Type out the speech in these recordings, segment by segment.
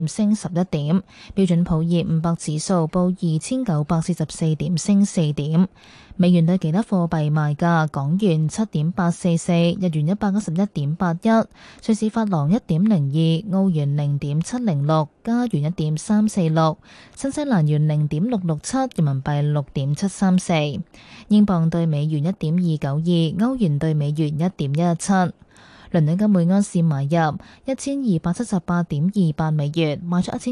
升11點，標準普爾500指數報2944點，升4點。美元對其他貨幣賣價：港元7.844，日元111.81，瑞士法郎1.02，澳元0.706，加元1.346，新西蘭元0.667，人民幣6.734，英鎊對美元1.292，歐元對美元1.117。倫敦金每安士買入1278.28美元，賣出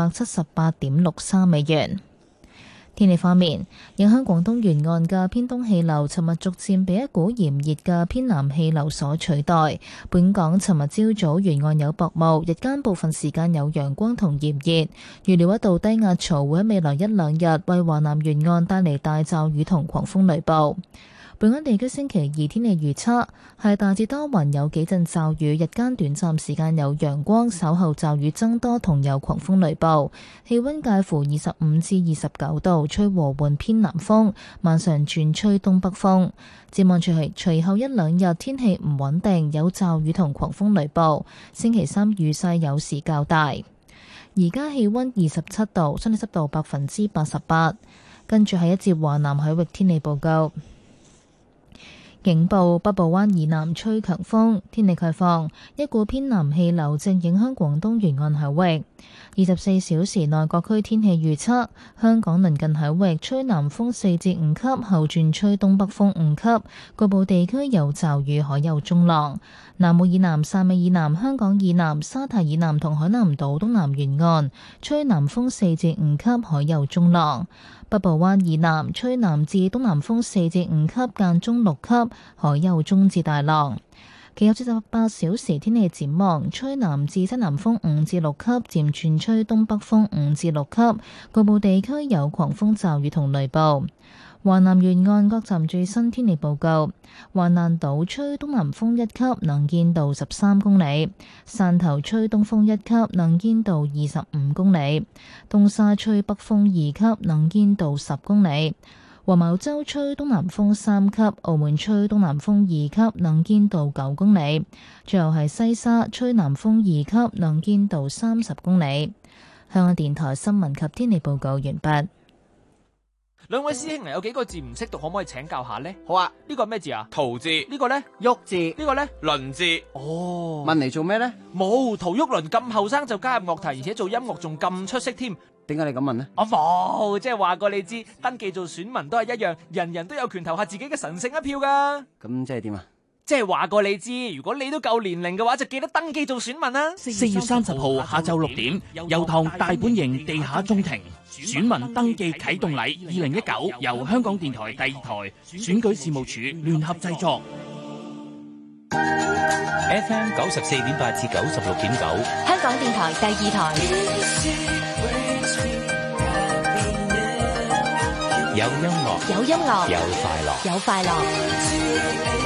1278.63美元。天氣方面，影響廣東沿岸嘅偏東氣流，尋日逐漸被一股炎熱嘅偏南氣流所取代。本港尋日朝早沿岸有薄霧，日間部分時間有陽光同炎熱。預料一道低壓槽會喺未來1-2日為華南沿岸帶嚟大驟雨同狂風雷暴。本港地區星期二天氣預測係大致多雲，有幾陣驟雨，日間短暫時間有陽光，稍後驟雨增多同有狂風雷暴。氣溫介乎25至29度，吹和緩偏南風，晚上轉吹東北風。展望隨後1-2日天氣唔穩定，有驟雨同狂風雷暴。星期三雨勢有時較大。而家氣溫27度，相對濕度88%。跟住係一節華南海域天氣報告。警報：北部灣以南吹強風，天氣概況，一股偏南氣流正影響廣東沿岸海域。24小時內各區天氣預測：香港鄰近海域吹南風4至5級，後轉吹東北風5級，局部地區有驟雨，海有中浪。南澳以南、汕尾以南、香港以南、沙堤以南同海南島東南沿岸吹南風4至5級，海有中浪。北部灣以南吹南至東南風4至5級，間中6級，海有中至大浪。其後48小時天氣展望，吹南至西南風5至6級，漸轉吹東北風5至6級，局部地區有狂風驟雨同雷暴。華南沿岸各站最新天氣報告：華南島吹東南風1級，能見度13公里；汕頭吹東風1級，能見度25公里；東沙吹北風2級，能見度10公里；黃茅洲吹東南風3級，澳門吹東南風2級，能見度9公里；最後係西沙吹南風2級，能見度30公里。香港電台新聞及天氣報告完畢。 兩位師兄有幾個字唔識讀，可唔可以請教下呢？ 好啊， 呢個係咩字啊？ 陶字。 呢個呢？ 旭字。 呢個呢？ 倫字。 哦。 問嚟做咩呢？ 冇，陶旭倫咁後生就加入樂壇，而且做音樂仲咁出色添。 點解你咁問呢？ 我冇，即係話過你知，登記做選民都係一樣，人人都有權投下自己嘅神聖一票噶。 咁即係點啊？ 即係話過你知，如果你都夠年齡嘅話，就記得登記做選民啦。 4月30號下晝6點，油塘大本營地下中庭選民登記啟動禮2019，由香港電台第2台選舉事務處聯合製作。 FM 94.8至96.9， 香港電台第2台。 有音樂， 有音樂， 有快樂， 有快樂。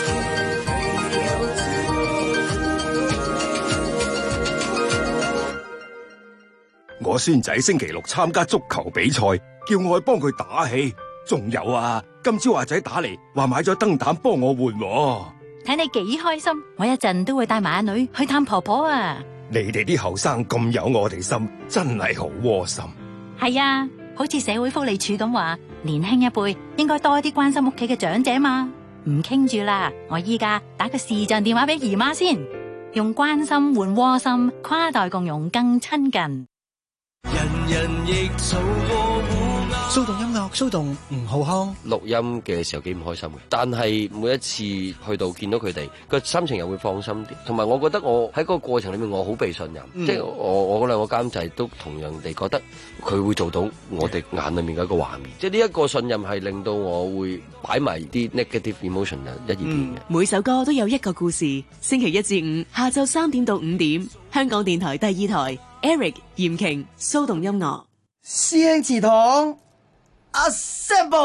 我孫仔星期六參加足球比賽，叫我去幫佢打氣。仲有啊，今朝阿仔打嚟話買咗燈膽幫我換喎。 睇你幾開心，我一陣都會帶埋阿女去探婆婆啊。 你哋啲後生咁有我哋心，真係好窩心。 係啊，好似社會福利署咁話，年輕一輩應該多啲關心屋企嘅長者嘛。唔傾住啦，我依家打個視像電話俾姨媽先，用關心換窩心，跨代共融更親近。 人人亦做過騷動音樂，騷動吳浩康。 錄音嘅時候幾唔開心嘅，但係每一次去到見到佢哋個心情又會放心啲，同埋我覺得我喺嗰個過程裏面我好被信任，即係我嗰兩個監製都同樣地覺得佢會做到我哋眼裏面嘅一個畫面，即係呢一個信任係令到我會擺埋啲 negative emotion 一二邊嘅。 每首歌都有一個故事，星期1至5下晝3點到5點，香港電台第2台 Eric 嚴瓊騷動音樂。 師兄祠堂阿 Sample，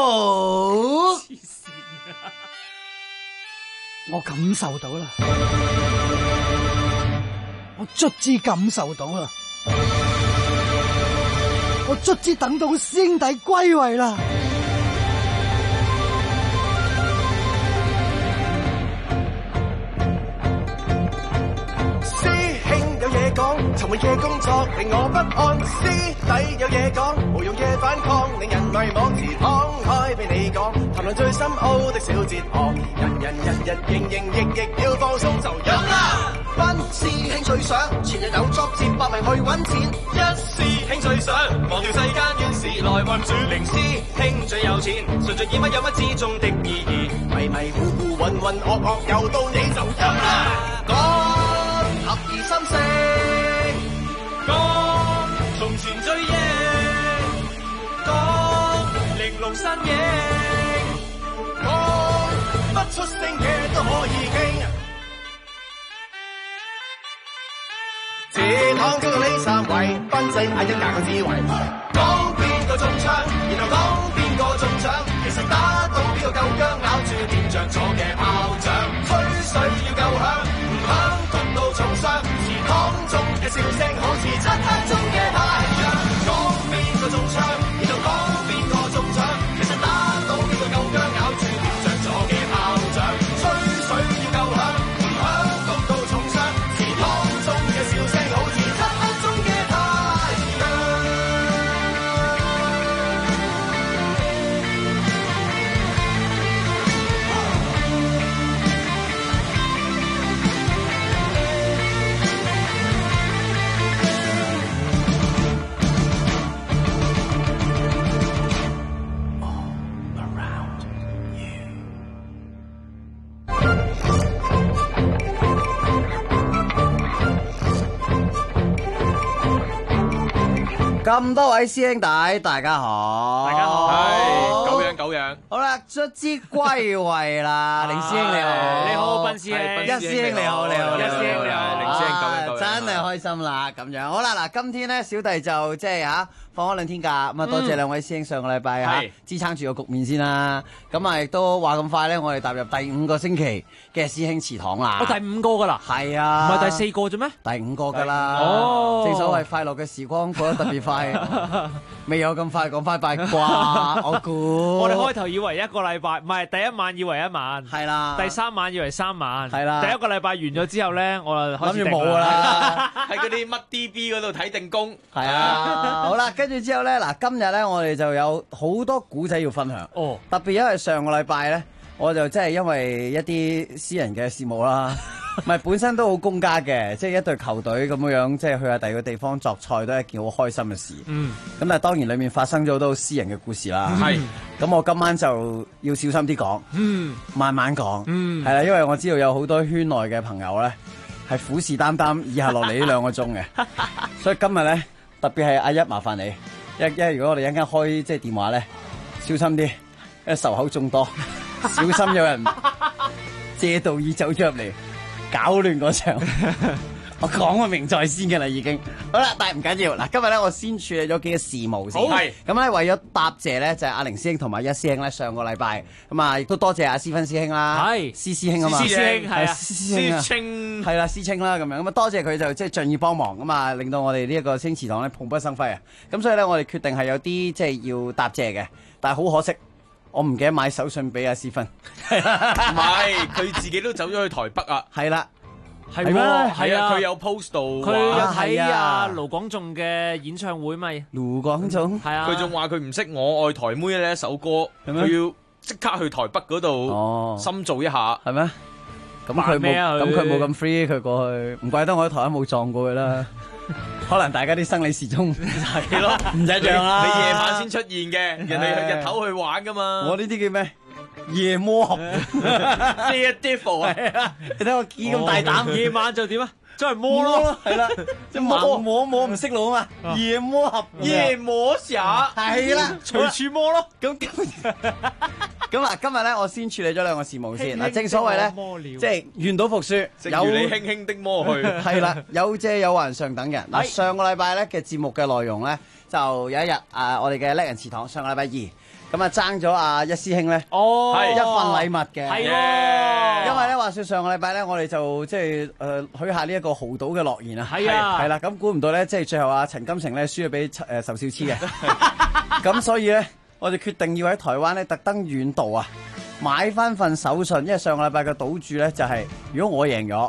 我感受到啦，我卒之感受到啦，我卒之等到師兄弟歸位啦。 師兄有嘢講，從悶嘅工作令我不安，師弟有嘢講，無用嘅反抗令人迷惘，自敞開俾你講，談論最深奧的小哲學，人日營役要放鬆就飲啦。班師兄最想前日有作接百名去揾錢，一師兄最想忘掉世間怨事來困住，零師兄最有錢，純粹以乜有乜之中的意義，迷迷糊糊渾渾噩噩又到你就飲啦。講合而心聲，講從前追憶，講玲瓏身影，講不出聲嘅都可以傾。自躺中呢三位，分析下一架嘅智慧，講邊個中槍，然後講邊個中獎，其實打到邊個夠薑，咬住掂着咗嘅炮仗，吹水要夠響，唔響焗到重傷，自躺中嘅笑聲好似漆黑中嘅太陽，講邊個中槍，然後講邊個中獎，其實打到邊個夠薑，咬住掂着咗嘅炮仗，吹水要夠響，唔響焗到重傷，自躺中嘅笑聲好似漆黑中嘅太陽。 咁多位師兄弟，大家好， 大家好， 係久仰久仰。 好啦，卒之歸位啦，凌師兄你好， 你好，斌師兄， 一師兄你好，你好， 一師兄你好， 凌師兄久仰久仰， 真係開心啦，咁樣好啦，嗱，今天咧小弟就即係放咗2天假，咁啊多謝兩位師兄上個禮拜支撐住個局面先啦，咁啊亦都話咁快咧，我哋踏入第5個星期嘅師兄祠堂啦， 我第5個㗎啦， 係啊， 唔係第4個啫咩？ 第5個㗎啦， 哦， 正所謂快樂嘅時光過得特別快，未有咁快講拜拜啩，我估。 我哋開頭以為1個禮拜，唔係第1晚以為1晚， 係啦， 第3晚以為3晚， 係啦， 第1個禮拜完咗之後咧，我就開始諗住冇㗎啦， 喺嗰啲乜 DB 嗰度睇定工， 係啊，好啦，跟住之後咧，嗱今日咧我哋就有好多古仔要分享， 哦， 特別因為上個禮拜咧，我就真係因為一啲私人嘅事務啦。唔係本身都好公家嘅，即係一隊球隊咁樣，即係去下第二個地方作賽都係一件好開心嘅事。咁但係當然裡面發生咗好多私人嘅故事啦。咁我今晚就要小心啲講，慢慢講。係啦，因為我知道有好多圈內嘅朋友咧係虎視眈眈以下落嚟呢2個鐘嘅，所以今日咧特別係阿一麻煩你，因為如果我哋一陣間開即係電話咧，小心啲，因為仇口眾多，小心有人借道而走咗入嚟。搞亂嗰場，我講個名在先嘅啦，已經好啦，但係唔緊要。嗱，今日咧我先處理咗幾個事務先。好，咁咧為咗答謝咧，就係阿凌師兄同埋一師兄咧，上個禮拜咁啊，亦都多謝阿思芬師兄啦，係師師兄啊嘛，師師兄係啊，師兄係啦，師兄啦咁樣，咁啊多謝佢就即係盡意幫忙咁啊，令到我哋呢一個星祠堂咧蓬蓽生輝啊。咁所以咧，我哋決定係有啲即係要答謝嘅，但係好可惜。我唔記得買手信俾阿思芬， 唔係佢自己都走咗去台北啊， 係啦， 係咩？係啊， 佢有 post 到， 佢有睇阿盧廣仲嘅演唱會咪？ 盧廣仲係啊， 佢仲話佢唔識我愛台妹呢一首歌，佢要即刻去台北嗰度深造一下， 係咩？咁佢冇咁 free， 佢過去，唔怪得我喺台灣冇撞過佢啦。可能大家啲生理時鐘係咯，唔一樣啦。 你夜晚先出現嘅，人哋日頭去玩噶嘛。 我呢啲叫咩？夜魔俠 ，Dear Devil 啊！ 你睇我幾咁大膽， 夜晚就點啊？真係摸咯， 係啦，即係摸唔識路啊嘛。夜魔俠， 夜魔俠， 係啦， 隨處摸咯。 咁嗱，今日咧我先處理咗2個事務先。嗱，正所謂咧，即係願賭服輸， 有你輕輕的摸去， 係啦，有借有還上等人。嗱，上個禮拜咧嘅節目嘅內容咧，就有一日我哋嘅叻人祠堂上個禮拜2。咁啊爭咗阿一師兄咧，一份禮物嘅，係喎。因為咧話說上個禮拜咧，我哋就即係許下呢一個豪賭嘅諾言啊，係啦。咁估唔到咧，即係最後阿陳金城咧輸咗俾仇少黐嘅，咁所以咧我哋決定要喺台灣咧特登遠道啊，買翻份手信，因為上個禮拜嘅賭注咧就係如果我贏咗，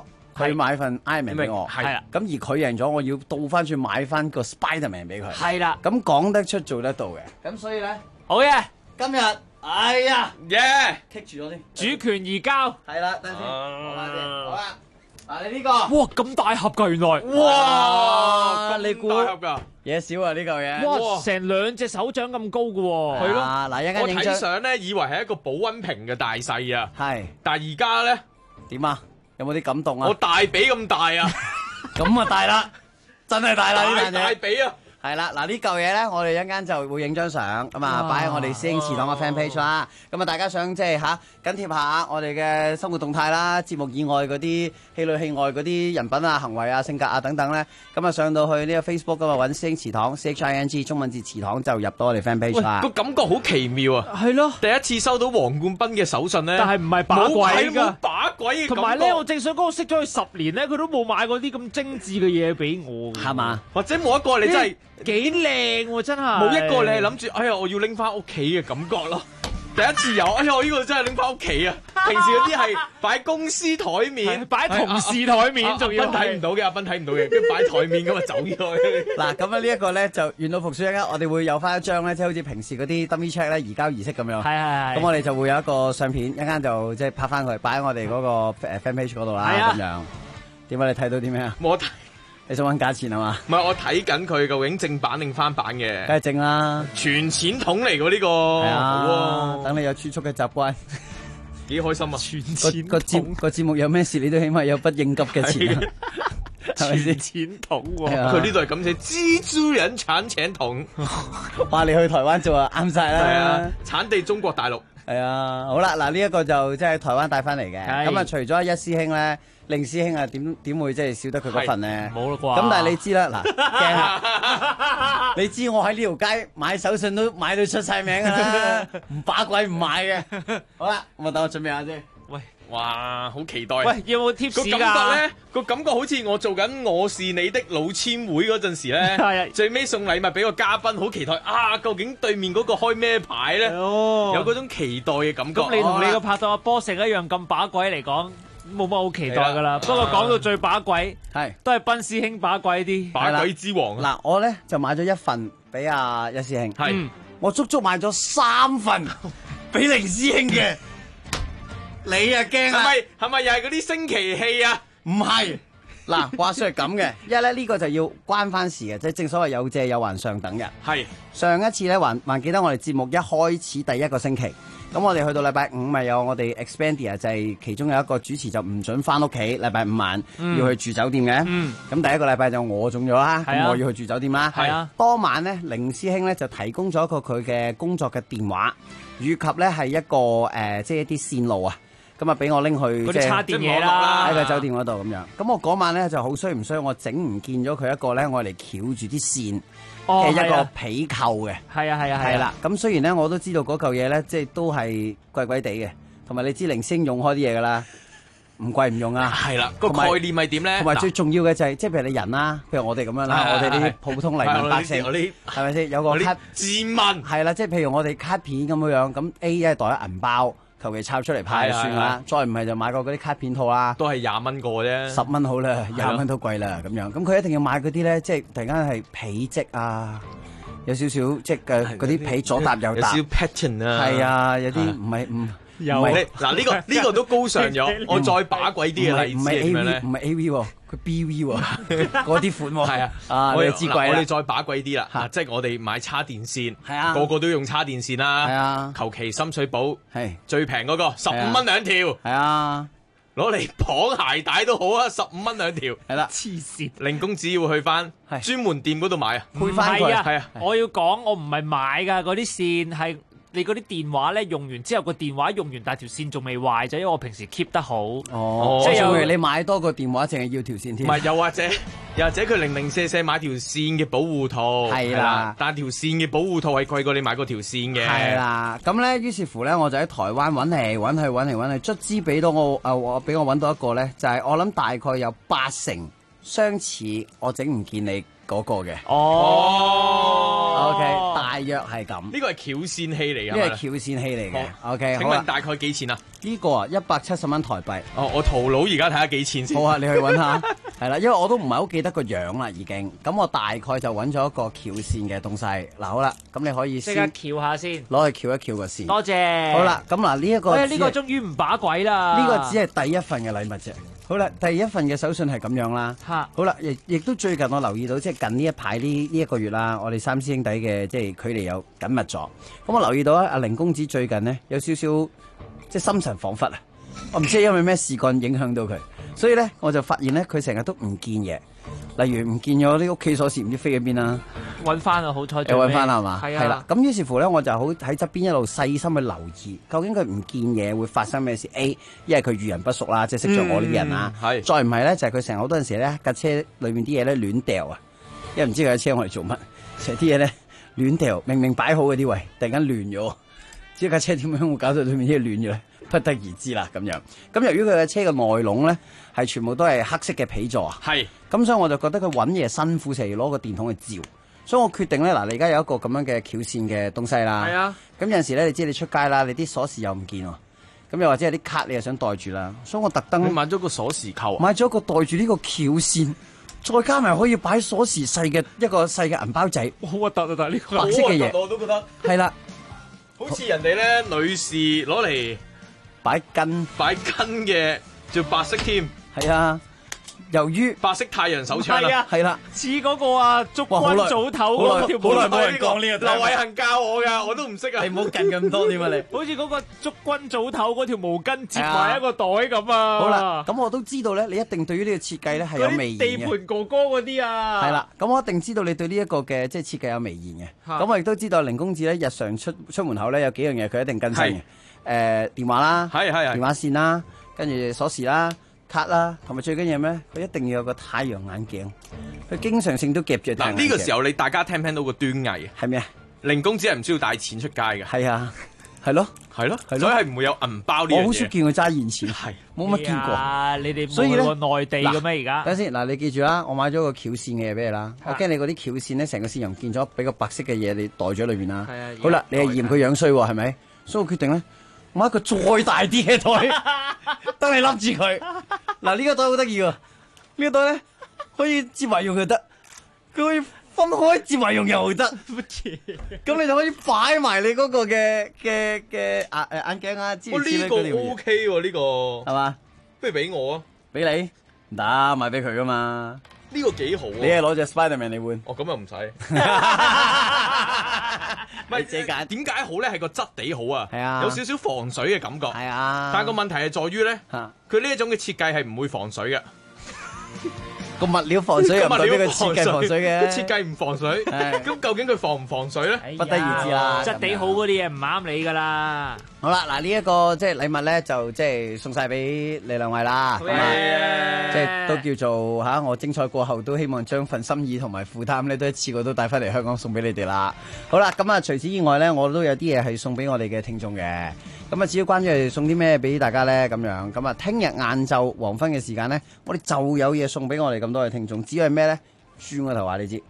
佢買份 Iron Man 俾我， 係啦。 咁而佢贏咗，我要倒翻轉買翻個 Spiderman 俾佢。 係啦。 咁講得出做得到嘅。咁所以咧， 好嘅， 今日哎呀，棘住咗先， 主權移交。 係啦，等陣先，攞翻先，好啦。嗱，你呢個哇咁大盒㗎原來， 哇你估大盒㗎嘢少啊呢嚿嘢， 哇成2隻手掌咁高㗎喎， 係咯。 嗱，一陣間我睇影張相咧，以為係一個保溫瓶嘅大細啊， 係， 但係而家咧點啊？有冇啲感動啊？ 我大髀咁大啊， 咁啊大啦，真係大啦呢樣嘢。 大髀啊！ 係啦，嗱呢嚿嘢咧，我哋一陣間就會影張相咁啊，擺喺我哋師兄祠堂嘅 fan page 啦。咁啊，大家想即係緊貼下我哋嘅生活動態啦，節目以外嗰啲戲裏戲外嗰啲人品啊、行為啊、性格啊等等咧，咁啊上到去呢個 Facebook 咁啊揾師兄祠堂 CHING 中文字祠堂就入到我哋 fan page 啦。 個感覺好奇妙啊！ 係咯， 第一次收到黃冠斌嘅手信咧， 但係唔係把鬼㗎， 冇把鬼嘅感覺。 同埋咧，我正想講，我識咗佢10年咧，佢都冇買過啲咁精緻嘅嘢俾我， 係嘛？ 或者冇一個你真係幾靚喎，真係冇一個你係諗住，哎呀，我要拎翻屋企嘅感覺咯。第一次有，哎呀，我呢個真係拎翻屋企啊！平時嗰啲係擺公司台面， 擺同事台面，仲要阿斌睇唔到嘅，阿斌睇唔到嘅，跟住擺台面咁啊走咗去。 嗱，咁啊呢一個咧就願到復甦咧，我哋會有翻一張咧，即係好似平時嗰啲 dummy check 咧移交儀式咁樣。 係。 咁我哋就會有一個相片，一間就即係拍翻佢，擺喺我哋嗰個 fan page 嗰度啦，咁樣。點解你睇到啲咩啊？ 我睇。 你想揾價錢係嘛？ 唔係，我睇緊佢究竟正版定翻版嘅。 梗係正啦， 全錢筒嚟㗎呢個。 係啊，等你有儲蓄嘅習慣， 幾開心啊！全錢筒個節目有咩事，你都起碼有筆應急嘅錢，係咪先？ 錢筒喎， 佢呢度係咁寫蜘蛛人產錢筒。 話你去台灣做啊，啱晒啦。 係啊，產地中國大陸。 係啊，好啦，嗱呢一個就即係台灣帶翻嚟嘅。咁啊，除咗一師兄咧。令師兄啊，點會即係少得佢嗰份咧？ 冇啦啩。 咁但係你知啦，嗱，驚啊！你知我喺呢條街買手信都買到出晒名㗎啦，唔把鬼唔買嘅。好啦，咁啊等我準備下先。 喂，哇，好期待！ 喂，有冇 tips 㗎？ 個感覺咧，個感覺好似我做緊我是你的老千會嗰陣時咧，最尾送禮物俾個嘉賓，好期待啊！究竟對面嗰個開咩牌咧？有嗰種期待嘅感覺。 咁你同你個拍檔阿波成一樣咁把鬼嚟講。冇乜好期待噶啦，不過講到最把鬼，都係斌師兄把鬼啲， 把鬼之王。 嗱，我咧就買咗1份俾阿一師兄，我足足買咗3份俾凌師兄嘅。你啊驚啊？ 係咪又係嗰啲升旗戲啊？ 唔係，嗱，話說係咁嘅，因為咧呢個就要關翻事嘅，即係正所謂有借有還上等嘅。 係上一次咧還記得我哋節目一開始第一個星期。咁我哋去到禮拜5咪有我哋 Expandia 就係其中有一個主持就唔準翻屋企，禮拜5晚要去住酒店嘅。咁第一個禮拜就我中咗啦，咁我要去住酒店啦。當晚咧，凌師兄咧就提供咗一個佢嘅工作嘅電話，以及咧係一個即係一啲線路啊。咁啊，俾我拎去嗰啲叉電嘢啦， 喺個酒店嗰度咁樣。咁我嗰晚咧就好衰唔衰，我整唔見咗佢一個咧，我嚟翹住啲線嘅一個皮扣嘅。係啦。咁雖然咧我都知道嗰嚿嘢咧，即係都係貴貴地嘅，同埋你知凌星用開啲嘢噶啦，唔貴唔用啊。 係啦，個概念係點咧？ 同埋最重要嘅就係，即係譬如你人啦，譬如我哋咁樣啦，我哋啲普通黎民百姓，係咪先有個卡自問？ 係啦，即係譬如我哋卡片咁樣，咁 A 一係袋咗銀包。求其抄出嚟派就算啦，再唔係就買個嗰啲卡片套啦， 都係20蚊個啫 ，10蚊好啦，20蚊都貴啦咁樣。咁佢一定要買嗰啲咧，即係突然間係皮質啊，有少少即係嘅嗰啲皮左搭右搭， 有少少 pattern 啊， 係啊，有啲唔係嗱呢個都高尚咗，我再把鬼啲嘅例子係咩咧？ 唔係 AV 喎，佢 BV 喎，嗰啲款喎， 係啊，我哋知貴啦。我哋再把鬼啲啦，即係我哋買叉電線， 係啊， 個個都用叉電線啦， 係啊， 求其深水埗係最平嗰個15蚊2條， 係啊， 攞嚟綁鞋帶都好啊，15蚊2條， 係啦， 黐線， 令公子要去翻專門店嗰度買啊， 配翻佢， 係啊，我要講我唔係買㗎，嗰啲線係。你嗰啲電話咧用完之後，個電話用完，但條線仲未壞就因為我平時 keep 得好。 哦，即係譬如你買多個電話，淨係要條線添。 唔係，又或者佢零零舍舍買條線嘅保護套。 係啦， 但條線嘅保護套係貴過你買嗰條線嘅。 係啦，咁咧於是乎咧，我就喺台灣揾去，卒之俾到我俾我揾到一個咧，就係我諗大概有8成相似，我整唔見你嗰個嘅。 哦 ，OK， 大約係咁。 呢個係翹線器嚟㗎。 呢個係翹線器嚟嘅。OK， 請問大概幾錢啊？ 呢個啊170蚊台幣。 哦，我淘佬而家睇下幾錢先。 好啊，你去揾下。係啦，因為我都唔係好記得個樣啦，已經。咁我大概就揾咗一個翹線嘅東西。嗱，好啦，咁你可以即刻翹下先， 攞去翹一翹個線。 多謝。 好啦，咁嗱呢一個， 呢個終於唔把鬼啦。 呢個只係第一份嘅禮物啫。好啦，第一份嘅手信係咁樣啦。好啦，亦都最近我留意到，即係近呢一排呢一個月啦，我哋三師兄弟嘅即係距離有緊密咗。咁我留意到阿凌公子最近呢，有少少即係心神恍惚啊！我唔知係因為咩事幹影響到佢，所以咧我就發現咧佢成日都唔見嘢，例如唔見咗啲屋企鎖匙唔知飛喺邊啦， 揾翻啊！好彩又揾翻啦係嘛？ 係係啦，咁於是乎咧我就好喺側邊一路細心去留意，究竟佢唔見嘢會發生咩事 ？A， 因為佢遇人不淑啦，即係識咗我呢啲人啦。係。再唔係咧就係佢成日好多陣時咧架車裏面啲嘢咧亂掉啊，因為唔知佢架車我嚟做乜，成日啲嘢咧亂掉，明明擺好嗰啲位，突然間亂咗，知架車點樣會搞到裏面啲嘢亂咗咧？不得而知啦咁樣。咁由於佢嘅車嘅內籠咧係全部都係黑色嘅皮座啊，係。咁所以我就覺得佢揾嘢辛苦，成日攞個電筒去照。所以我決定咧，嗱，你而家有一個咁樣嘅翹線嘅東西啦。係啊。咁有陣時咧，你知你出街啦，你啲鎖匙又唔見喎，咁又或者係啲卡你又想袋住啦，所以我特登買咗個鎖匙扣， 買咗個袋住呢個翹線，再加埋可以擺鎖匙細嘅一個細嘅銀包仔。 好核突啊！但係呢個白色嘅嘢， 我都覺得係啦， 好似人哋咧女士攞嚟擺巾嘅，仲白色添。 係啊。由於白色太陽手槍啦， 係啦， 似嗰個啊祝君早唞嗰條， 好耐冇人講呢個，劉偉恒教我㗎，我都唔識啊。 你唔好近咁多點啊你， 好似嗰個祝君早唞嗰條毛巾接埋一個袋咁啊。 好啦，咁我都知道咧，你一定對於呢個設計咧係有微言嘅。 地盤哥哥嗰啲啊， 係啦，咁我一定知道你對呢一個嘅即係設計有微言嘅。咁我亦都知道凌公子咧日常出門口咧有幾樣嘢佢一定更新嘅。電話啦，係電話線啦，跟住鎖匙啦。卡啦，同埋最緊要咩？佢一定要有個太陽眼鏡，佢經常性都夾住太陽眼鏡。 嗱，呢個時候你大家聽唔聽到個端倪啊？ 係咩啊？ 凌公子係唔需要帶錢出街嘅。 係啊，係咯， 所以係唔會有銀包呢樣嘢。 我好少見佢揸現錢，係冇乜見過。 你哋冇去過內地嘅咩？而家等先，嗱，你記住啦，我買咗個翹線嘅嘢俾你啦。我驚你嗰啲翹線咧，成個線又唔見咗，俾個白色嘅嘢你袋咗裏邊啦。好啦，你係嫌佢樣衰喎，係咪？所以我決定咧，買一個再大啲嘅袋，等你笠住佢。嗱，呢個袋好得意喎，呢個袋咧可以折埋用又得，佢可以分開折埋用又得，咁你就可以擺埋你嗰個嘅眼鏡啊之類之類嗰啲嘢。 呢個 OK 喎，呢個係嘛？ 不如俾我啊， 俾你唔得，買俾佢噶嘛。 呢個幾好啊！ 你係攞隻 Spiderman 嚟換？ 哦，咁又唔使。唔係點解好咧？係個質地好啊， 係啊， 有少少防水嘅感覺。 係啊， 但係個問題係在於咧，佢呢一種嘅設計係唔會防水嘅。 個物料防水又唔代表佢設計防水嘅， 設計唔防水。咁究竟佢防唔防水咧？ 不得而知啦。 質地好嗰啲嘢唔啱你噶啦。 好啦，嗱呢一個即係禮物咧，就即係送晒俾你兩位啦。咁啊，即係都叫做嚇我精彩過後，都希望將份心意同埋負擔咧，都一次過都帶翻嚟香港送俾你哋啦。好啦，咁啊除此以外咧，我都有啲嘢係送俾我哋嘅聽眾嘅。咁啊，至於關於係送啲咩俾大家咧，咁樣咁啊，聽日晏晝黃昏嘅時間咧，我哋就有嘢送俾我哋咁多嘅聽眾。至於係咩咧？轉個頭話你知。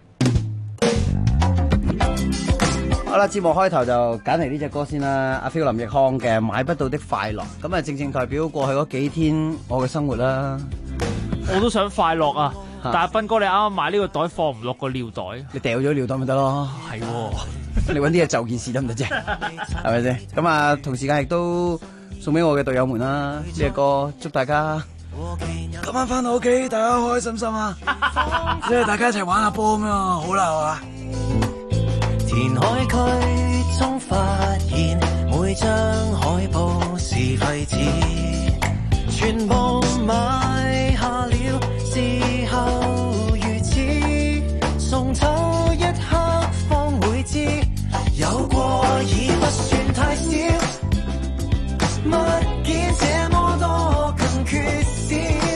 好啦，節目開頭就揀嚟呢隻歌先啦，阿 Phil 林奕匡嘅《買不到的快樂》，咁啊正正代表過去嗰幾天我嘅生活啦。 我都想快樂啊，但係斌哥你啱啱買呢個袋放唔落個尿袋， 你掉咗尿袋咪得咯。 係， 你搵啲嘢就件事得唔得啫？係咪先？咁啊，同時間亦都送俾我嘅隊友們啦，呢隻歌祝大家今晚翻到屋企，大家開開心心啊！即係大家一齊玩下波咁樣，好啦，係嘛？ 填海區中發現每張海報是廢紙，全部買下了，事後如此，送走一刻方會知，有過已不算太少，物件這麼多更缺少，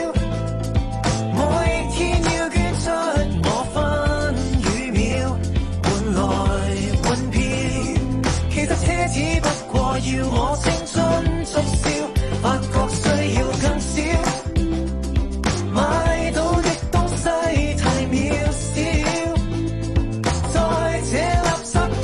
每天要捐出我分與秒，換來其實奢侈不過要我青春促銷，發覺需要更少，買到的東西太渺小，在這垃圾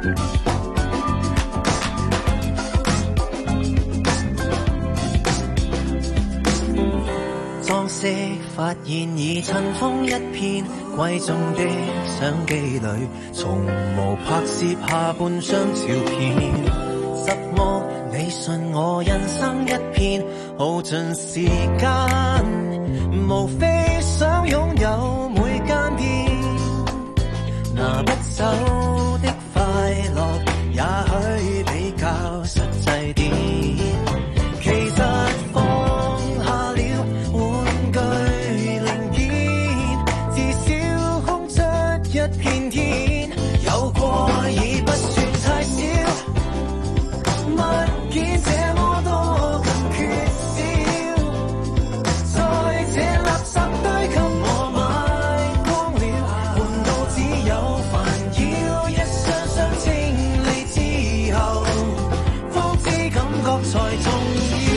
裝飾發現已塵封一片，貴重的相機裏從無拍攝下半張照片。失望你信我人生一片，耗盡時間，無非想擁有每間店，拿不走的快樂，也許比較實際啲。其實放下了玩具零件，至少空出一片天，有過已不算太少，物件這麼多更缺少，在這垃圾堆給我買光了，換到只有煩擾，一箱箱清理之後，方知感覺才重要。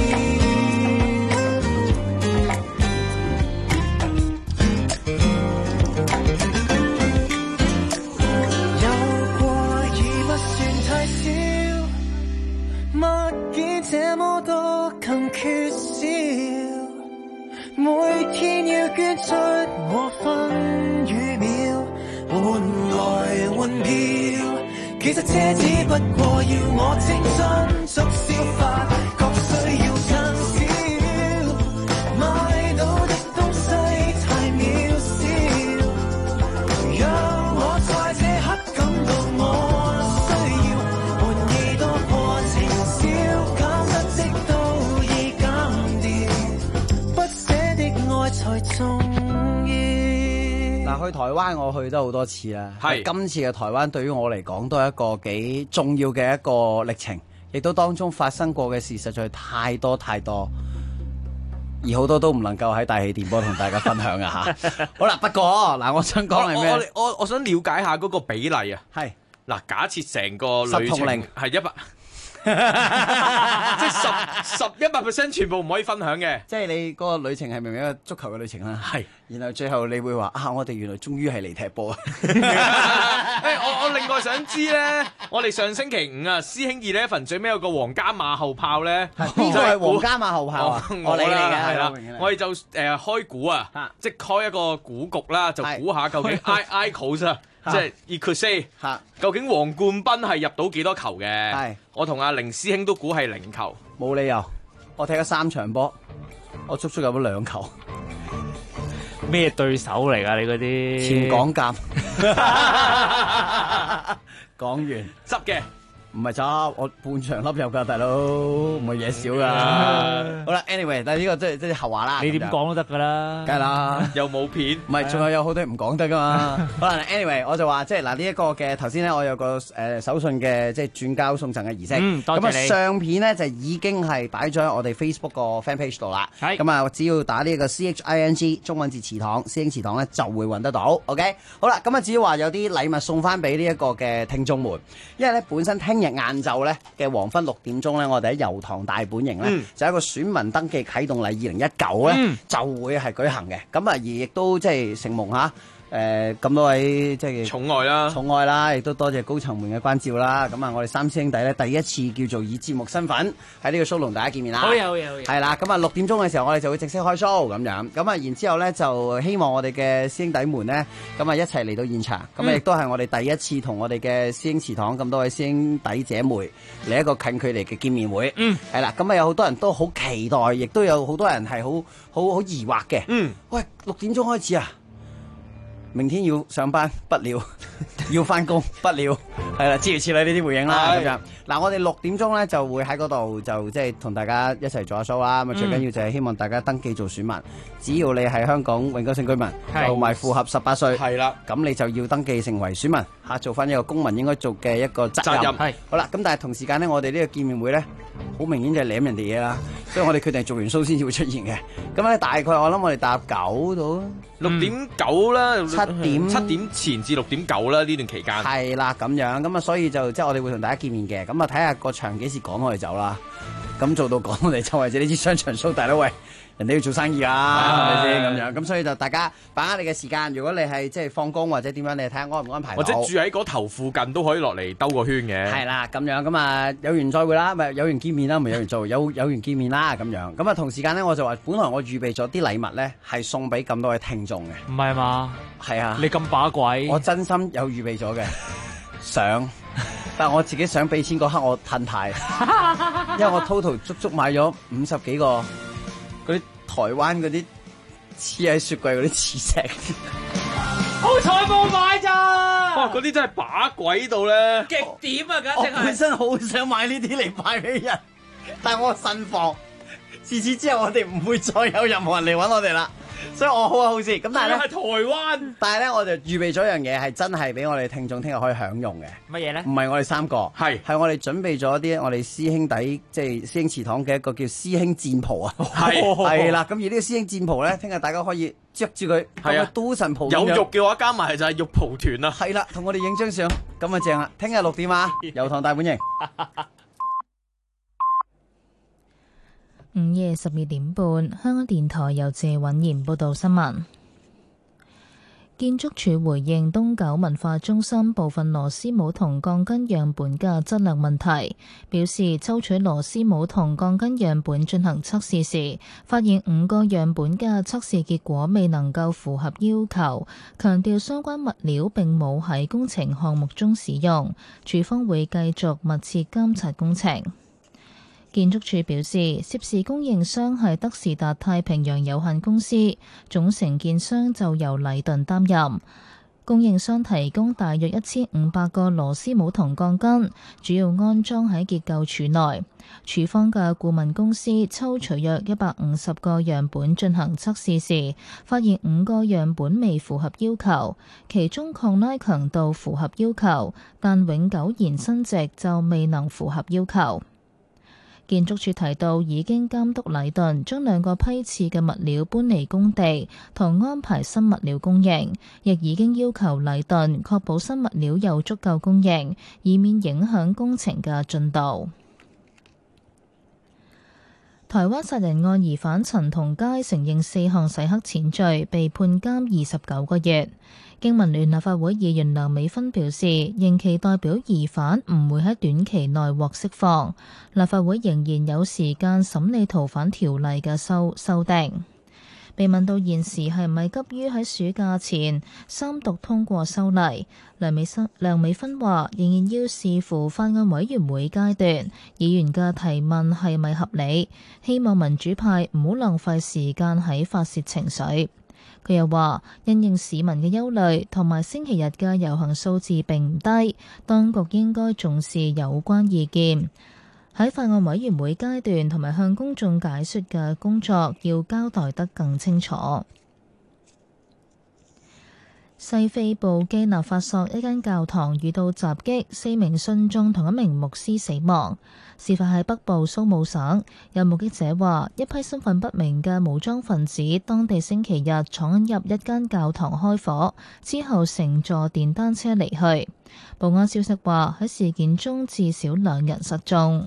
有過已不算太少，物件這麼多更缺少，每天要捐出我分與秒，換來換票。其實這只不過要我青春速消化，覺需要更少，買到的東西太渺小，讓我在這刻感到我需要，滿意多過情少，減得積都已減掉，不捨的愛才重要。 嗱，去台灣我去得好多次啦， 係今次嘅台灣對於我嚟講都係一個幾重要嘅一個歷程，亦都當中發生過嘅事實在太多太多，而好多都唔能夠喺大氣電波同大家分享啊嚇。好啦，不過嗱，我想講係咩？ 我想了解下嗰個比例啊。 係嗱，假設成個旅程 10同0 係100，即係11% 全部唔可以分享嘅。 即係你嗰個旅程係明明一個足球嘅旅程啦， 係， 然後最後你會話啊，我哋原來終於係嚟踢波啊！ 我另外想知咧，我哋上星期5啊，師兄11最尾有個皇家馬後炮咧， 邊個係皇家馬後炮啊？ 我你嚟嘅係啦我明嘅， 我哋就開估啊，即係開一個估局啦，就估下究竟 Icos 啊，即係 Ecuse 究竟黃冠斌係入到幾多球嘅？ 係， 我同阿凌師兄都估係0球， 冇理由，我踢咗3場波，我足足入咗2球。 咩對手嚟㗎？你嗰啲前港甲，講完執嘅。 唔係執，我半場粒入㗎，大佬唔係嘢少㗎。好啦 ，anyway，但係呢個即係後話啦。 你點講都得㗎啦， 梗係啦， 又冇片， 唔係仲有好多嘢唔講得㗎嘛。好啦 ，anyway，我就話即係嗱呢一個嘅頭先咧，我有個手信嘅即係轉交送贈嘅儀式。 多謝你。 咁啊相片咧就已經係擺咗喺我哋 Facebook 個 fan page 度啦。 係。 咁啊，只要打呢個 CHING 中文字祠堂，師兄祠堂咧就會揾得到。OK， 好啦，咁啊至於話有啲禮物送翻俾呢一個嘅聽眾們，因為咧本身聽日晏晝咧嘅黃昏6點鐘咧，我哋喺油塘大本營咧就有一個選民登記啟動禮2019咧就會係舉行嘅。咁啊而亦都即係承蒙嚇。咁多位即係寵愛啦，亦都多謝高層們嘅關照啦。咁啊，我哋3師兄弟咧第一次叫做以節目身份喺呢個 show 同大家見面啦。 好嘢。 係啦，咁啊6點鐘嘅時候，我哋就會正式開 show 咁樣。咁啊，然之後咧就希望我哋嘅師兄弟們咧，咁啊一齊嚟到現場。咁啊亦都係我哋第一次同我哋嘅師兄祠堂咁多位師兄弟姐妹嚟一個近距離嘅見面會。係啦，咁啊有好多人都好期待，亦都有好多人係好疑惑嘅。喂，6點鐘開始啊！明天要上班不了，要翻工不了，係啦，諸如此類呢啲回應啦咁樣。嗱，我哋6點鐘咧就會喺嗰度就即係同大家一齊做下 show 啦。咁啊最緊要就係希望大家登記做選民，只要你係香港永久性居民，同埋符合18歲，係啦，咁你就要登記成為選民嚇，做翻一個公民應該做嘅一個責任。係好啦，咁但係同時間咧，我哋呢個見面會咧，好明顯就係舐人哋嘢啦，所以我哋決定做完 show 先至會出現嘅。咁咧大概我諗我哋搭9到 6點9啦 ，7點前至6點9啦呢段期間。 係啦，咁樣咁啊，所以就即係我哋會同大家見面嘅。咁啊，睇下個場幾時趕我哋走啦。 咁做到講嚟就或者呢支商場 show， 大佬喂，人哋要做生意啊，係咪先咁樣？咁所以就大家把握你嘅時間，如果你係即係放工或者點樣，你睇下安唔安排到， 或者住喺嗰頭附近都可以落嚟兜個圈嘅。 係啦，咁樣咁啊，有緣再會啦，咪有緣見面啦，唔係有緣做有緣見面啦，咁樣咁啊，同時間咧我就話，本來我預備咗啲禮物咧係送俾咁多位聽眾嘅， 唔係嘛？ 係啊， 你咁把鬼， 我真心有預備咗嘅想。但係我自己想俾錢嗰刻我褪軚，因為我 total 足買咗50幾個嗰啲台灣嗰啲黐喺雪櫃嗰啲磁石， 好彩冇買咋！ 哇，嗰啲真係把鬼到咧， 極點啊！簡直係。 我本身好想買呢啲嚟派俾人，但係我慎防，自此之後我哋唔會再有任何人嚟揾我哋啦。所以我好啊好事，咁但係咧係台灣， 但係咧我就預備咗一樣嘢係真係俾我哋聽眾聽日可以享用嘅。 乜嘢咧？ 唔係我哋3個，係我哋準備咗啲我哋師兄弟即係師兄祠堂嘅一個叫師兄戰袍啊，係啦。咁而呢個師兄戰袍咧，聽日大家可以着住佢，係啊，都神袍有肉嘅話加埋就係肉蒲團啦。 係啦，同我哋影張相，咁啊正啦。聽日6點啊，油塘大本營。 午夜12點半，香港電台由謝允賢報道新聞。建築署回應東九文化中心部分螺絲帽同鋼筋樣本嘅質量問題，表示抽取螺絲帽同鋼筋樣本進行測試時，發現5個樣本嘅測試結果未能夠符合要求，強調相關物料並冇喺工程項目中使用，署方會繼續密切監察工程。建築署表示，涉事供應商係德士達太平洋有限公司，總承建商就由禮頓擔任。供應商提供大約1500個螺絲帽同鋼筋，主要安裝喺結構柱內。署方嘅顧問公司抽取約150個樣本進行測試時，發現5個樣本未符合要求，其中抗拉強度符合要求，但永久延伸值就未能符合要求。建築署提到，已經監督禮頓將2個批次嘅物料搬離工地，同安排新物料供應，亦已經要求禮頓確保新物料有足夠供應，以免影響工程嘅進度。台灣殺人案疑犯陳同佳承認4項洗黑錢罪，被判監29個月。經民聯立法會議員梁美芬表示，刑期代表疑犯唔會喺短期內獲釋放，立法會仍然有時間審理逃犯條例嘅修訂。被問到現時係咪急於喺暑假前3讀通過修例，梁美芬話仍然要視乎法案委員會階段，議員嘅提問係咪合理，希望民主派唔好浪費時間喺發洩情緒。佢又話，因應市民嘅憂慮同埋星期日嘅遊行數字並唔低，當局應該重視有關意見。喺法案委員會階段同埋向公眾解說嘅工作要交代得更清楚。西非布基納法索一間教堂遇到襲擊，4名信眾同1名牧師死亡。事發喺北部蘇姆省，有目擊者話，一批身份不明嘅武裝分子當地星期日闖入一間教堂開火，之後乘坐電單車離去。保安消息話，喺事件中至少2人失蹤。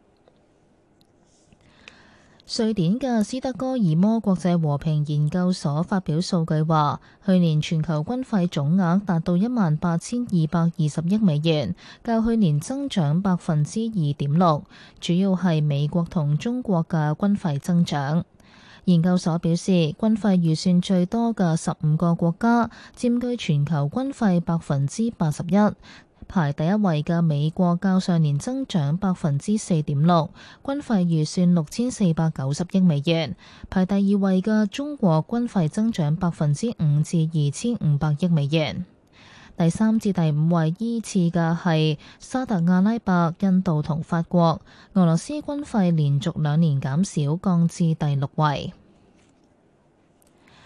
瑞典嘅斯德哥爾摩國際和平研究所發表數據話，去年全球軍費總額達到18,220億美元，較去年增長2.6%，主要係美國同中國嘅軍費增長。研究所表示，軍費預算最多嘅15個國家佔據全球軍費81%。排第一位嘅美國較上年增長4.6%，軍費預算6490億美元。排第二位嘅中國軍費增長5%至2500億美元。第3至第5位依次嘅係沙特阿拉伯、印度同法國。俄羅斯軍費連續2年減少，降至第6位。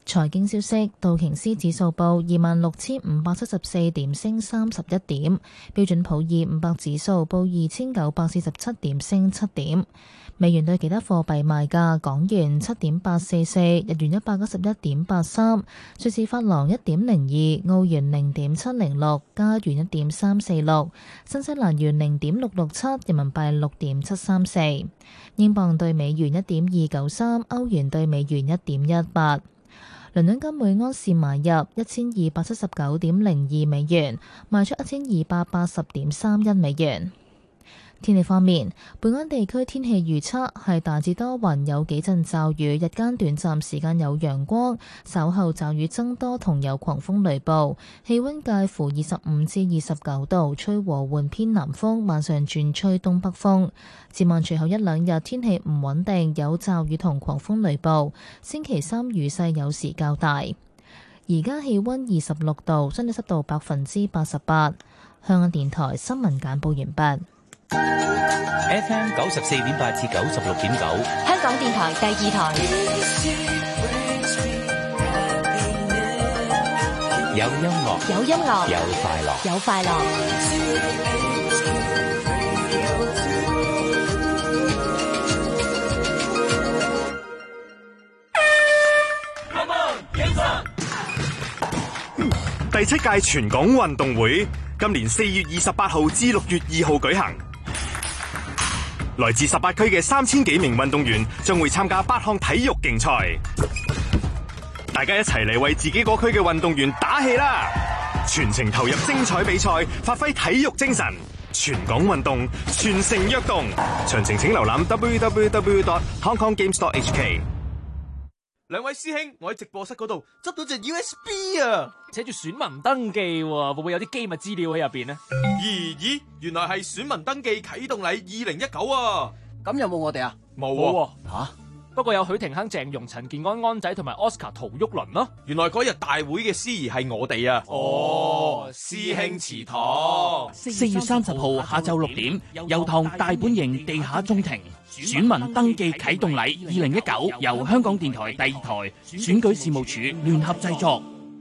財經消息，道瓊斯指數報26,574點，升31點；標準普爾500指數報2,947點，升7點。美元對其他貨幣賣價：港元7.844，日元191.83，瑞士法郎1.02，澳元0.706，加元1.346，新西蘭元0.667，人民幣6.734，英鎊對美元1.293，歐元對美元1.18。倫敦金每安士買入1279.02美元，賣出1280.31美元。天氣方面，本港地區天氣預測係大致多雲，有幾陣驟雨，日間短暫時間有陽光，稍後驟雨增多同有狂風雷暴，氣溫介乎25至29度，吹和緩偏南風，晚上轉吹東北風。展望隨後一兩日天氣唔穩定，有驟雨同狂風雷暴，星期三雨勢有時較大。而家氣溫26度，相對濕度88%。香港電台新聞簡報完畢。 FM 94.8至96.9， 香港電台第二台。 有音樂， 有音樂， 有快樂， 有快樂。 第7屆全港運動會今年4月28號至6月2號舉行。來自18區嘅3000幾名運動員將會參加8項體育競賽，大家一齊嚟為自己嗰區嘅運動員打氣啦！全程投入精彩比賽，發揮體育精神，全港運動，全城躍動。詳情請瀏覽 www.hongkonggames.hk。 兩位師兄，我喺直播室嗰度執到隻 USB 啊， 寫住選民登記喎，會唔會有啲機密資料喺入邊呢？ 咦，原來係選民登記啟動禮2019啊！ 咁有冇我哋啊？ 冇喎。 吓？ 不過有許廷鏗、鄭融、陳健安、安仔同埋 Oscar 陶旭倫咯。 原來嗰日大會嘅司儀係我哋啊！哦，師兄祠堂。 4月30號下晝6點，油塘大本營地下中庭選民登記啟動禮2019，由香港電台第2台選舉事務處聯合製作。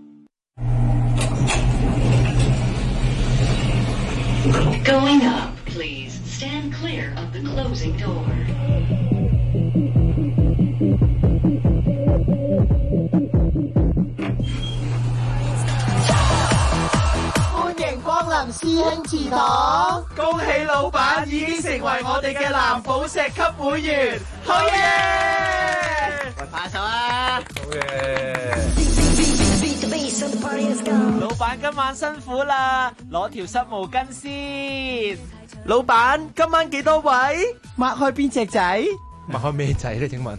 Going up, please. Stand clear of the closing door. 歡迎光臨師兄祠堂，恭喜老闆已經成為我哋嘅藍寶石級會員，好嘢！喂，拍手啊！ 好嘢！ 老闆今晚辛苦啦，攞條濕毛巾先。老闆今晚幾多位？抹開邊隻仔？ 抹開咩仔咧？請問？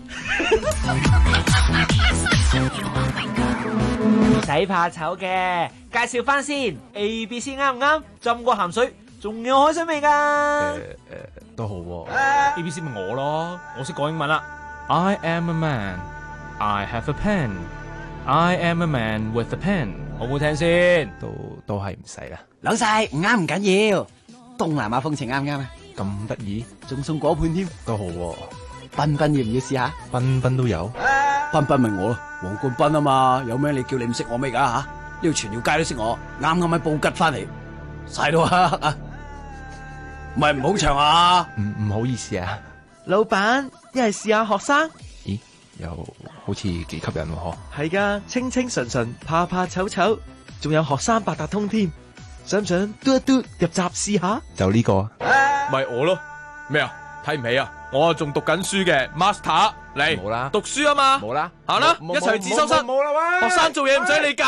唔使怕醜嘅，介紹翻先。A、B、C 啱唔啱？浸過鹹水，仲有海水味㗎。 都好喎。A、B、C 咪我咯，我識講英文啦。I am a man. I have a pen. I am a man with a pen。好唔好聽先？都係唔使啦。 老細唔啱唔緊要，東南亞風情啱唔啱啊？ 咁得意， 仲送果盤添， 都好喎。 彬彬要唔要試下？ 彬彬都有。 彬彬咪我咯，黃冠彬啊嘛，有咩你叫你唔識我咩噶吓？呢度全條街都識我，啱啱喺布吉翻嚟，晒到黑啊！唔係唔好長啊？ 唔好意思啊。 老闆，一係試下學生。 咦，又好似幾吸引喎嗬？ 係噶，清清純純，怕怕醜醜，仲有學生八達通添，想唔想嘟一嘟入閘試下？ 就呢個，咪我咯。咩啊？睇唔起啊？我仲讀緊書嘅 Master 嚟，冇啦，讀書啊嘛，冇啦，行啦，一齊去自修室，冇啦喂，學生做嘢唔使你教。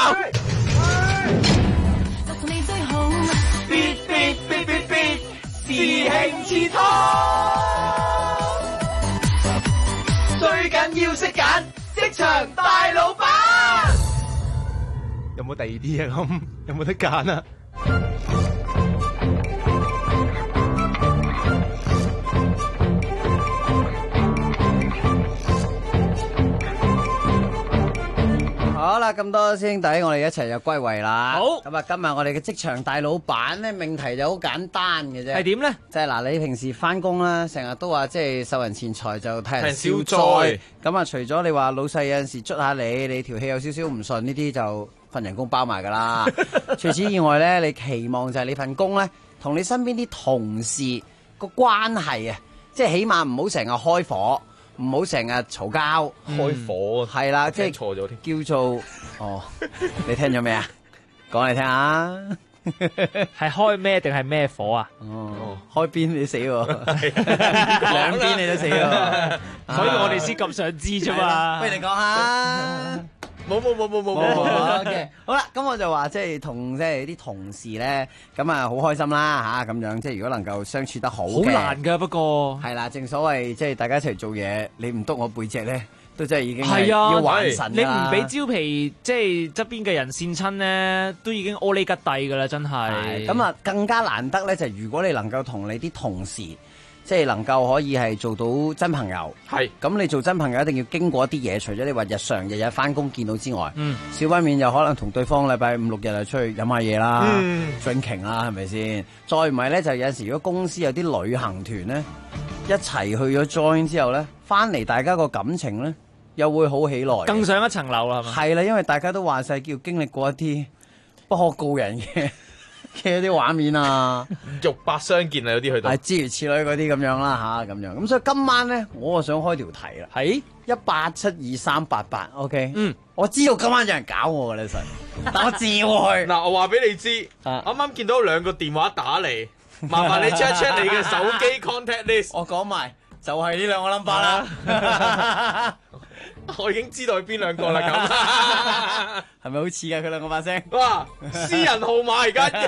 師兄祠堂，最緊要識揀職場大老闆。 有冇第二啲啊？咁有冇得揀啊？ 好啦。 啦，咁多師兄弟，我哋一齊就歸位啦。 好， 咁啊，今日我哋嘅職場大老闆咧，命題就好簡單嘅啫。 係點咧？ 即係嗱，你平時翻工啦，成日都話即係受人錢財就替人消消災災。 咁啊，除咗你話老細有陣時捽下你條氣有少少唔順，呢啲就份人工包埋噶啦。除此以外咧，你期望就係你份工咧，同你身邊啲同事個關係啊，即係起碼唔好成日開火。唔好成日嘈交， 開火係啦，即係錯咗添， 叫做哦，你聽咗未啊？講嚟聽下， 係開咩定係咩火啊？ 哦，開邊你死喎，兩邊你都死喎， 所以我哋先咁想知啫嘛。 不如你講下。冇，OK， 好啦，咁我就話即係同即係啲同事咧，咁啊好開心啦嚇，咁樣即係如果能夠相處得好嘅， 好難㗎，不過係啦，正所謂即係大家一齊做嘢，你唔督我背脊咧，都真係已經係要還神你唔俾蕉皮即係側邊嘅人跣親咧，都已經屙呢吉蒂㗎啦，真係。 咁啊，更加難得咧，就係如果你能夠同你啲同事。即係能夠可以係做到真朋友， 係咁你做真朋友一定要經過一啲嘢，除咗你話日常日日翻工見到之外， 嗯， 少不免就可能同對方禮拜5、6日就出去飲下嘢啦，drinking 啦，係咪先？再唔係咧，就有陣時如果公司有啲旅行團咧，一齊去咗 join 之後咧，翻嚟大家個感情咧又會好起來， 更上一層樓啦，係咪？ 係啦，因為大家都話晒叫經歷過一啲不可告人嘅啲畫面啊， 肉帛相見啊，有啲去到係諸如此類嗰啲咁樣啦吓，咁樣咁所以今晚咧，我啊想開條題啦， 係 1872388，OK，我知道今晚有人搞我㗎啦，實，但我照去。 嗱，我話俾你知，啱啱見到2個電話打嚟，麻煩你 check check 你嘅手機 contact list。 我講埋就係呢2個 number 啦。 我已經知道係邊2個啦， 咁係咪好似㗎？佢2個把聲。 哇！私人號碼而家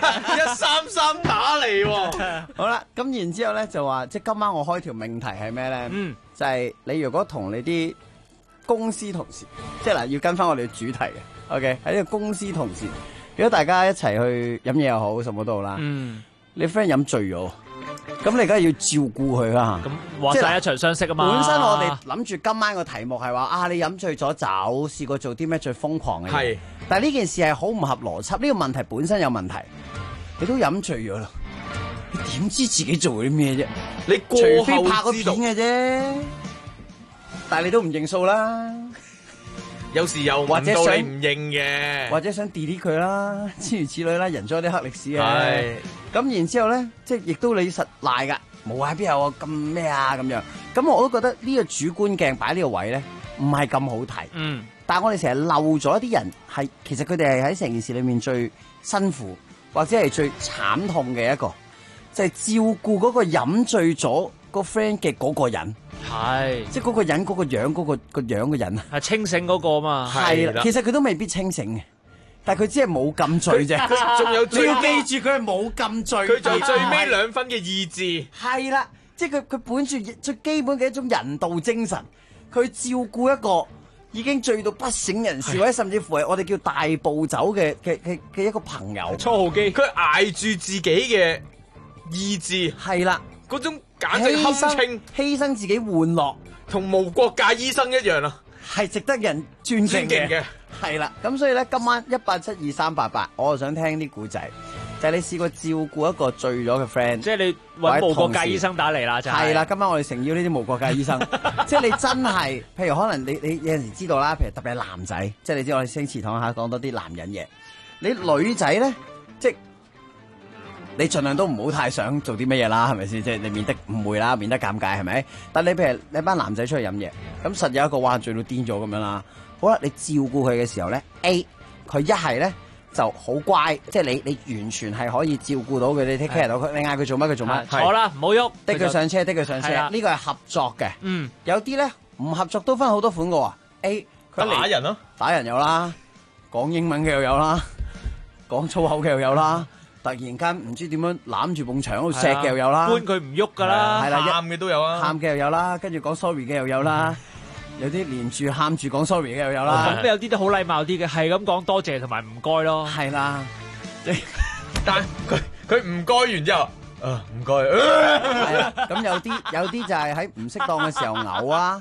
133打嚟喎。 好啦，咁然之後咧就話，即係今晚我開條命題係咩咧？就係你如果同你啲公司同事，即係嗱要跟翻我哋主題嘅 ，OK，喺呢個公司同事，如果大家一齊去飲嘢又好，什麼都好啦，你 friend 飲醉咗。咁你梗係要照顧佢啦， 咁話晒一場相識啊嘛。 本身我哋諗住今晚個題目係話啊，你飲醉咗酒，試過做啲咩最瘋狂嘅嘢？係，但係呢件事係好唔合邏輯。呢個問題本身有問題，你都飲醉咗啦，你點知自己做啲咩啫？ 你過除非後拍個片知道嘅啫，但係你都唔認數啦。 有時又或者想問到你唔認嘅， 或者想 delete 佢啦，諸如此類啦，人咗啲黑歷史嘅。 係咁然之後咧，即係亦都你實賴㗎，冇啊邊有啊咁咩啊咁樣。咁我都覺得呢個主觀鏡擺呢個位咧，唔係咁好睇。但係我哋成日漏咗一啲人係，其實佢哋係喺成件事裏面最辛苦或者係最慘痛嘅一個，就係照顧嗰個飲醉咗個 friend 嘅嗰個人。係，即係嗰個人嗰個樣嗰個樣嘅人啊， 係清醒嗰個嘛。 係啦，其實佢都未必清醒嘅，但係佢只係冇咁醉啫。 仲有你要記住佢係冇咁醉， 佢仲有最尾2分嘅意志。 係啦，即係佢本住最基本嘅一種人道精神，佢照顧一個已經醉到不省人事，或者甚至乎係我哋叫大步走嘅一個朋友。 初號機，佢捱住自己嘅意志。 係啦。 嗰種簡直堪稱犧牲自己玩樂， 同無國界醫生一樣啊！ 係值得人尊敬嘅。係啦，咁所以咧，今晚1872388，我就想聽啲古仔，就係你試過照顧一個醉咗嘅 friend， 即係你揾無國界醫生打嚟啦，就係啦。 今晚我哋誠邀呢啲無國界醫生，即係你真係，譬如可能你有陣時知道啦，譬如特別係男仔，即係你知我哋星祠堂下講多啲男人嘢，你女仔咧，即係。你盡量都唔好太想做啲乜嘢啦，係咪先？即係你免得誤會啦，免得尷尬，係咪？但你譬如你班男仔出去飲嘢，咁實有一個哇醉到癲咗咁樣啦。好啦，你照顧佢嘅時候咧 ，A 佢一係咧就好乖，即係你完全係可以照顧到佢，你 take care 到佢，你嗌佢做乜佢做乜。 好啦，唔好喐， 的佢上車，的佢上車，呢個係合作嘅。有啲咧唔合作都分好多款嘅喎。A 佢打人咯， 打人有啦，講英文嘅又有啦，講粗口嘅又有啦。突然間唔知點樣攬住埲牆喺度錫嘅又有啦， 搬佢唔喐㗎啦， 係啦， 喊嘅都有啊， 喊嘅又有啦，跟住講 sorry 嘅又有啦，有啲連住喊住講 sorry 嘅又有啦， 咁有啲都好禮貌啲嘅，係咁講多謝同埋唔該咯， 係啦， 但佢唔該完之後，唔該， 係啦，咁有啲就係喺唔適當嘅時候嘔啊。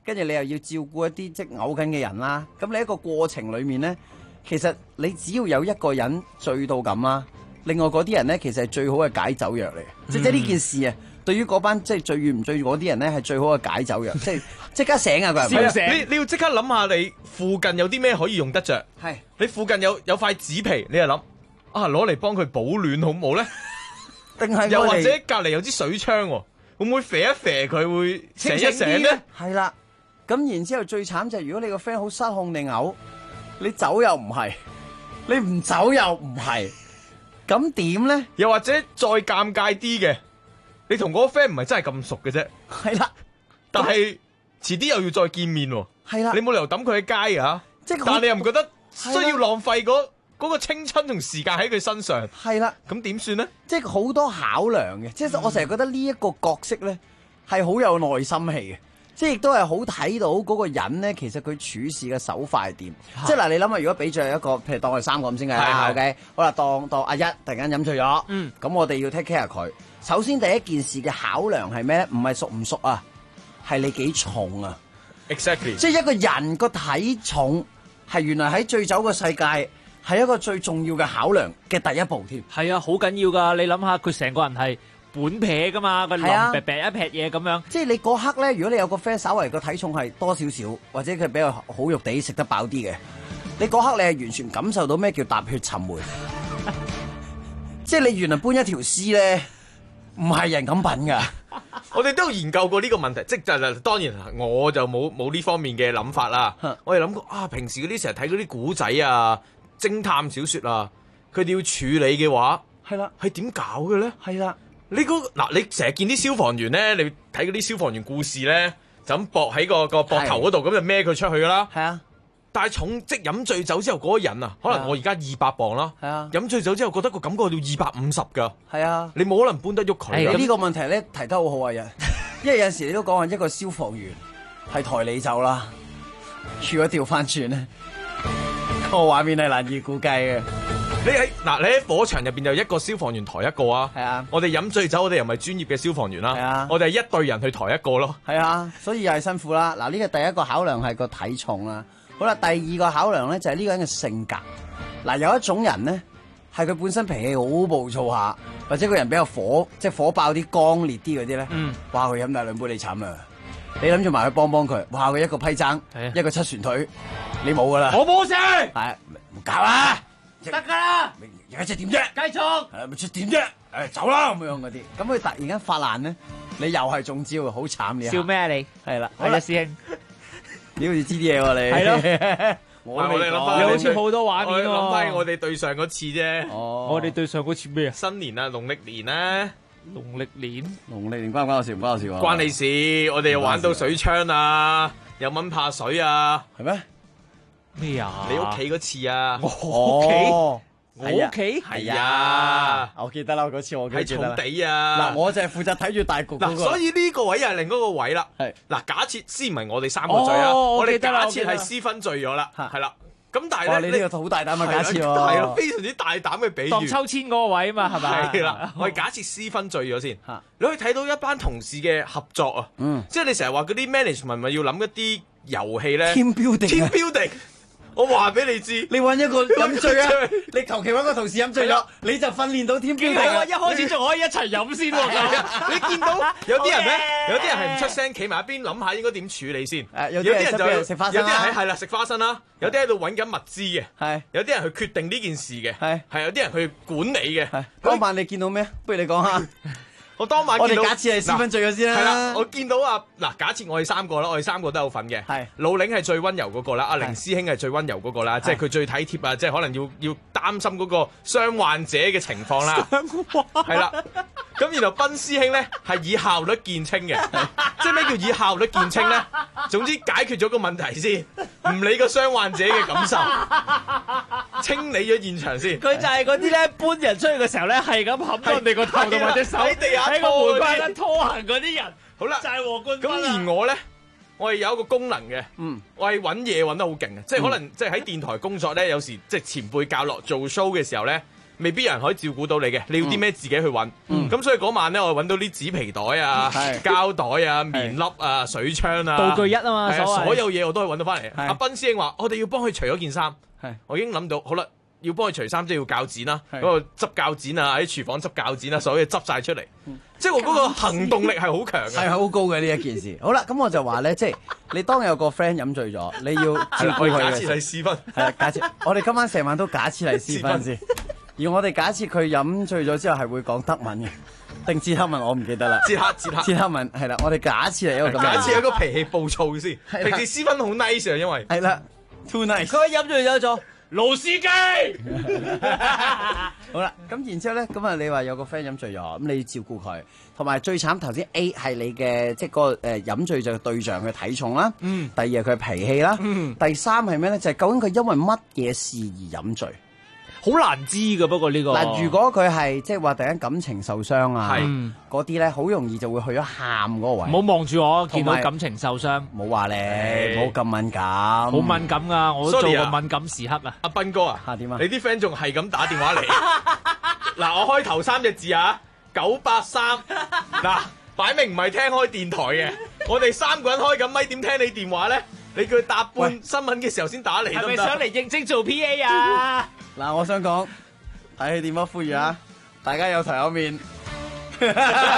跟住你又要照顧一啲即係嘔緊嘅人啦。咁你一個過程裡面咧，其實你只要有一個人醉到咁啦，另外嗰啲人咧其實係最好嘅解酒藥嚟嘅。即係呢件事啊，對於嗰班即係醉與唔醉嗰啲人咧係最好嘅解酒藥，即刻醒啊！佢係啊，你要即刻諗下你附近有啲咩可以用得着。 係你附近有塊紙皮，你就諗啊攞嚟幫佢保暖好唔好咧？ 定係又或者隔離有支水槍喎，會唔會肥一肥佢會醒一醒咧？ 係啦，咁然之後最慘就係如果你個 friend 好失控定嘔，你走又唔係，你唔走又唔係，咁點咧？ 又或者再尷尬啲嘅，你同嗰個 friend 唔係真係咁熟嘅啫。 係啦， 但係遲啲又要再見面喎。 係啦， 你冇理由抌佢喺街啊！但係你又唔覺得需要浪費嗰個青春同時間喺佢身上？ 係啦， 咁點算咧？ 即係好多考量嘅，即係我成日覺得呢一個角色咧係好有內心戲嘅，即係亦都係好睇到嗰個人咧，其實佢處事嘅手法係點。即係嗱，你諗下，如果俾咗一個，譬如當我哋三個咁先計啦，OK，好啦，當阿一突然間飲醉咗，咁我哋要 take care 佢。首先第一件事嘅考量係咩咧？唔係熟唔熟啊，係你幾重啊 ？Exactly， 即係一個人個體重係原來喺醉酒嘅世界係一個最重要嘅考量嘅第一步添。 係啊，好緊要㗎！你諗下，佢成個人係本撇㗎嘛，個腍劈劈一劈嘢咁樣。 即係你嗰刻咧，如果你有個 friend 稍為個體重係多少少，或者佢比較好肉地食得飽啲嘅，你嗰刻你係完全感受到咩叫踏血尋梅。即係你原來搬一條屍咧，唔係人咁品㗎。 我哋都有研究過呢個問題，即係當然我就冇呢方面嘅諗法啦。我哋諗過啊，平時嗰啲成日睇嗰啲古仔啊、偵探小説啊，佢哋要處理嘅話， 係啦， 係點搞嘅咧？ 係啦， 你成日見啲消防員咧，你睇嗰啲消防員故事咧，就咁駁喺個膊頭嗰度，咁就孭佢出去噶啦。 係啊， 但係即飲醉酒之後嗰個人啊，可能我而家200磅啦， 係啊， 飲醉酒之後覺得個感覺要250㗎。 係啊， 你冇可能搬得喐佢。 你呢個問題咧提得好好啊，因為有陣時你都講話一個消防員係抬你走啦，如果調翻轉咧，個畫面係難以估計嘅。 你喺火場入邊就一個消防員抬一個啊。 係啊， 我哋飲醉酒，我哋又唔係專業嘅消防員啦。 係啊， 我哋係一隊人去抬一個咯。 係啊，所以又係辛苦啦。嗱，呢個第一個考量係個體重啦。好啦，第二個考量咧就係呢個人嘅性格。嗱，有一種人咧係佢本身脾氣好暴躁下，或者個人比較火爆啲、剛烈啲嗰啲咧。哇！佢飲大兩杯你慘啊！你諗住埋去幫佢，哇！佢一個批踭，一個七船腿，你冇噶啦。 我冇事。 係唔搞啦， 得㗎啦。 而家即係點啫？ 繼續。 咪出點啫？走啦咁樣嗰啲。咁佢突然間發爛咧，你又係中招，好慘你。 笑咩啊你？ 係啦， 係啦，師兄。 你好似知啲嘢喎你。係咯。 我哋諗翻，你好似好多畫面喎。 諗翻我哋對上嗰次啫。 哦。 我哋對上嗰次咩啊？ 新年啊，農曆年啊。 農曆年關唔關我事？唔關我事喎。 關你事，我哋又玩到水槍啊，又蚊怕水啊。 係咩？ 咩啊？ 你屋企嗰次啊？ 我屋企。我屋企係啊， 我記得啦，嗰次我記得。 喺草地啊！ 嗱，我就係負責睇住大局嗰個。 所以呢個位又係另一個位啦。係嗱，假設先唔係我哋三個醉啊， 我哋假設係私分醉咗啦，係啦。咁但係咧，你呢個好大膽嘅假設喎。 係咯，非常之大膽嘅比喻。 當抽籤嗰個位啊嘛，係咪？ 係啦，我哋假設私分醉咗先，你可以睇到一班同事嘅合作啊。即係你成日話嗰啲 management 咪要諗一啲遊戲咧。 Team building。 我話俾你知， 你揾一個飲醉啊！你求其揾個同事飲醉咗，你就訓練到天標定啊！ 一開始仲可以一齊飲先喎。 你見到有啲人咧，有啲人係唔出聲，企埋一邊諗下應該點處理先。 有啲人就食花生， 有啲人係啦食花生啦，有啲喺度揾緊物資嘅， 係有啲人去決定呢件事嘅，係有啲人去管理嘅。 嗰晚你見到咩？不如你講下。 我當晚見到， 我哋假設係私分醉咗先啦。 係啦，我見到啊，嗱，假設我哋三個啦，我哋三個都有份嘅。係老領係最溫柔嗰個啦，阿凌師兄係最溫柔嗰個啦，即係佢最體貼啊，即係可能要擔心嗰個傷患者嘅情況啦。係啦，咁然後斌師兄咧係以效率見稱嘅，即係咩叫以效率見稱咧？總之解決咗個問題先，唔理個傷患者嘅感受，清理咗現場先。 佢就係嗰啲咧搬人出去嘅時候咧，係咁冚到人哋個頭同埋隻手喺地下。 喺個門關咧拖行嗰啲人， 好啦， 就係和冠軍。 咁而我咧，我係有一個功能嘅，我係揾嘢揾得好勁嘅，即係可能即係喺電台工作咧，有時即係前輩教落做 show 嘅時候咧， 未必有人可以照顧到你嘅，你要啲咩自己去揾。咁所以嗰晚咧，我揾到啲紙皮袋啊、膠袋啊、棉粒啊、水槍啊， 道具一啊嘛， 所有嘢我都可以揾到翻嚟。阿斌師兄話：我哋要幫佢除咗件衫，我已經諗到，好啦。要幫佢除衫，即係要鉸剪啦，嗰個執鉸剪啊，喺廚房執鉸剪啊，所有嘢執晒出嚟，即係我嗰個行動力係好強嘅， 係好高嘅呢一件事。好啦，咁我就話咧，即係你當有個 friend 飲醉咗，你要照顧佢嘅。 假設係私分， 係啦，假設我哋今晚成晚都假設係私分先，而我哋假設佢飲醉咗之後係會講德文嘅，定捷克文我唔記得啦。 捷克文係啦，我哋假設係一個咁。 假設係一個脾氣暴躁先，平時私分好 nice 啊，因為係啦 ，too nice。 佢飲醉咗。老司機， 好啦，咁然之後咧，咁啊，你話有個 friend 飲醉咗，咁你要照顧佢，同埋最慘頭先 A 係你嘅即係個飲醉咗嘅對象嘅體重啦，第二係佢脾氣啦，第三係咩咧？就係究竟佢因為乜嘢事而飲醉？ 好難知㗎，不過呢個嗱，如果佢係即係話突然間感情受傷啊，嗰啲咧好容易就會去咗喊嗰個位。 唔好望住我，見到感情受傷， 冇話你，冇咁敏感， 好敏感㗎，我都做過敏感時刻啊。 阿斌哥啊， 點啊？ 你啲 friend 仲係咁打電話嚟？嗱，我開頭3隻字啊，983。嗱，擺明唔係聽開電台嘅，我哋3個人開緊咪，點聽你電話咧？你叫佢搭半新聞嘅時候先打嚟， 係咪想嚟應徵做 PA 啊？ 嗱，我想講睇起電話呼籲啊，大家有頭有面。 嗱，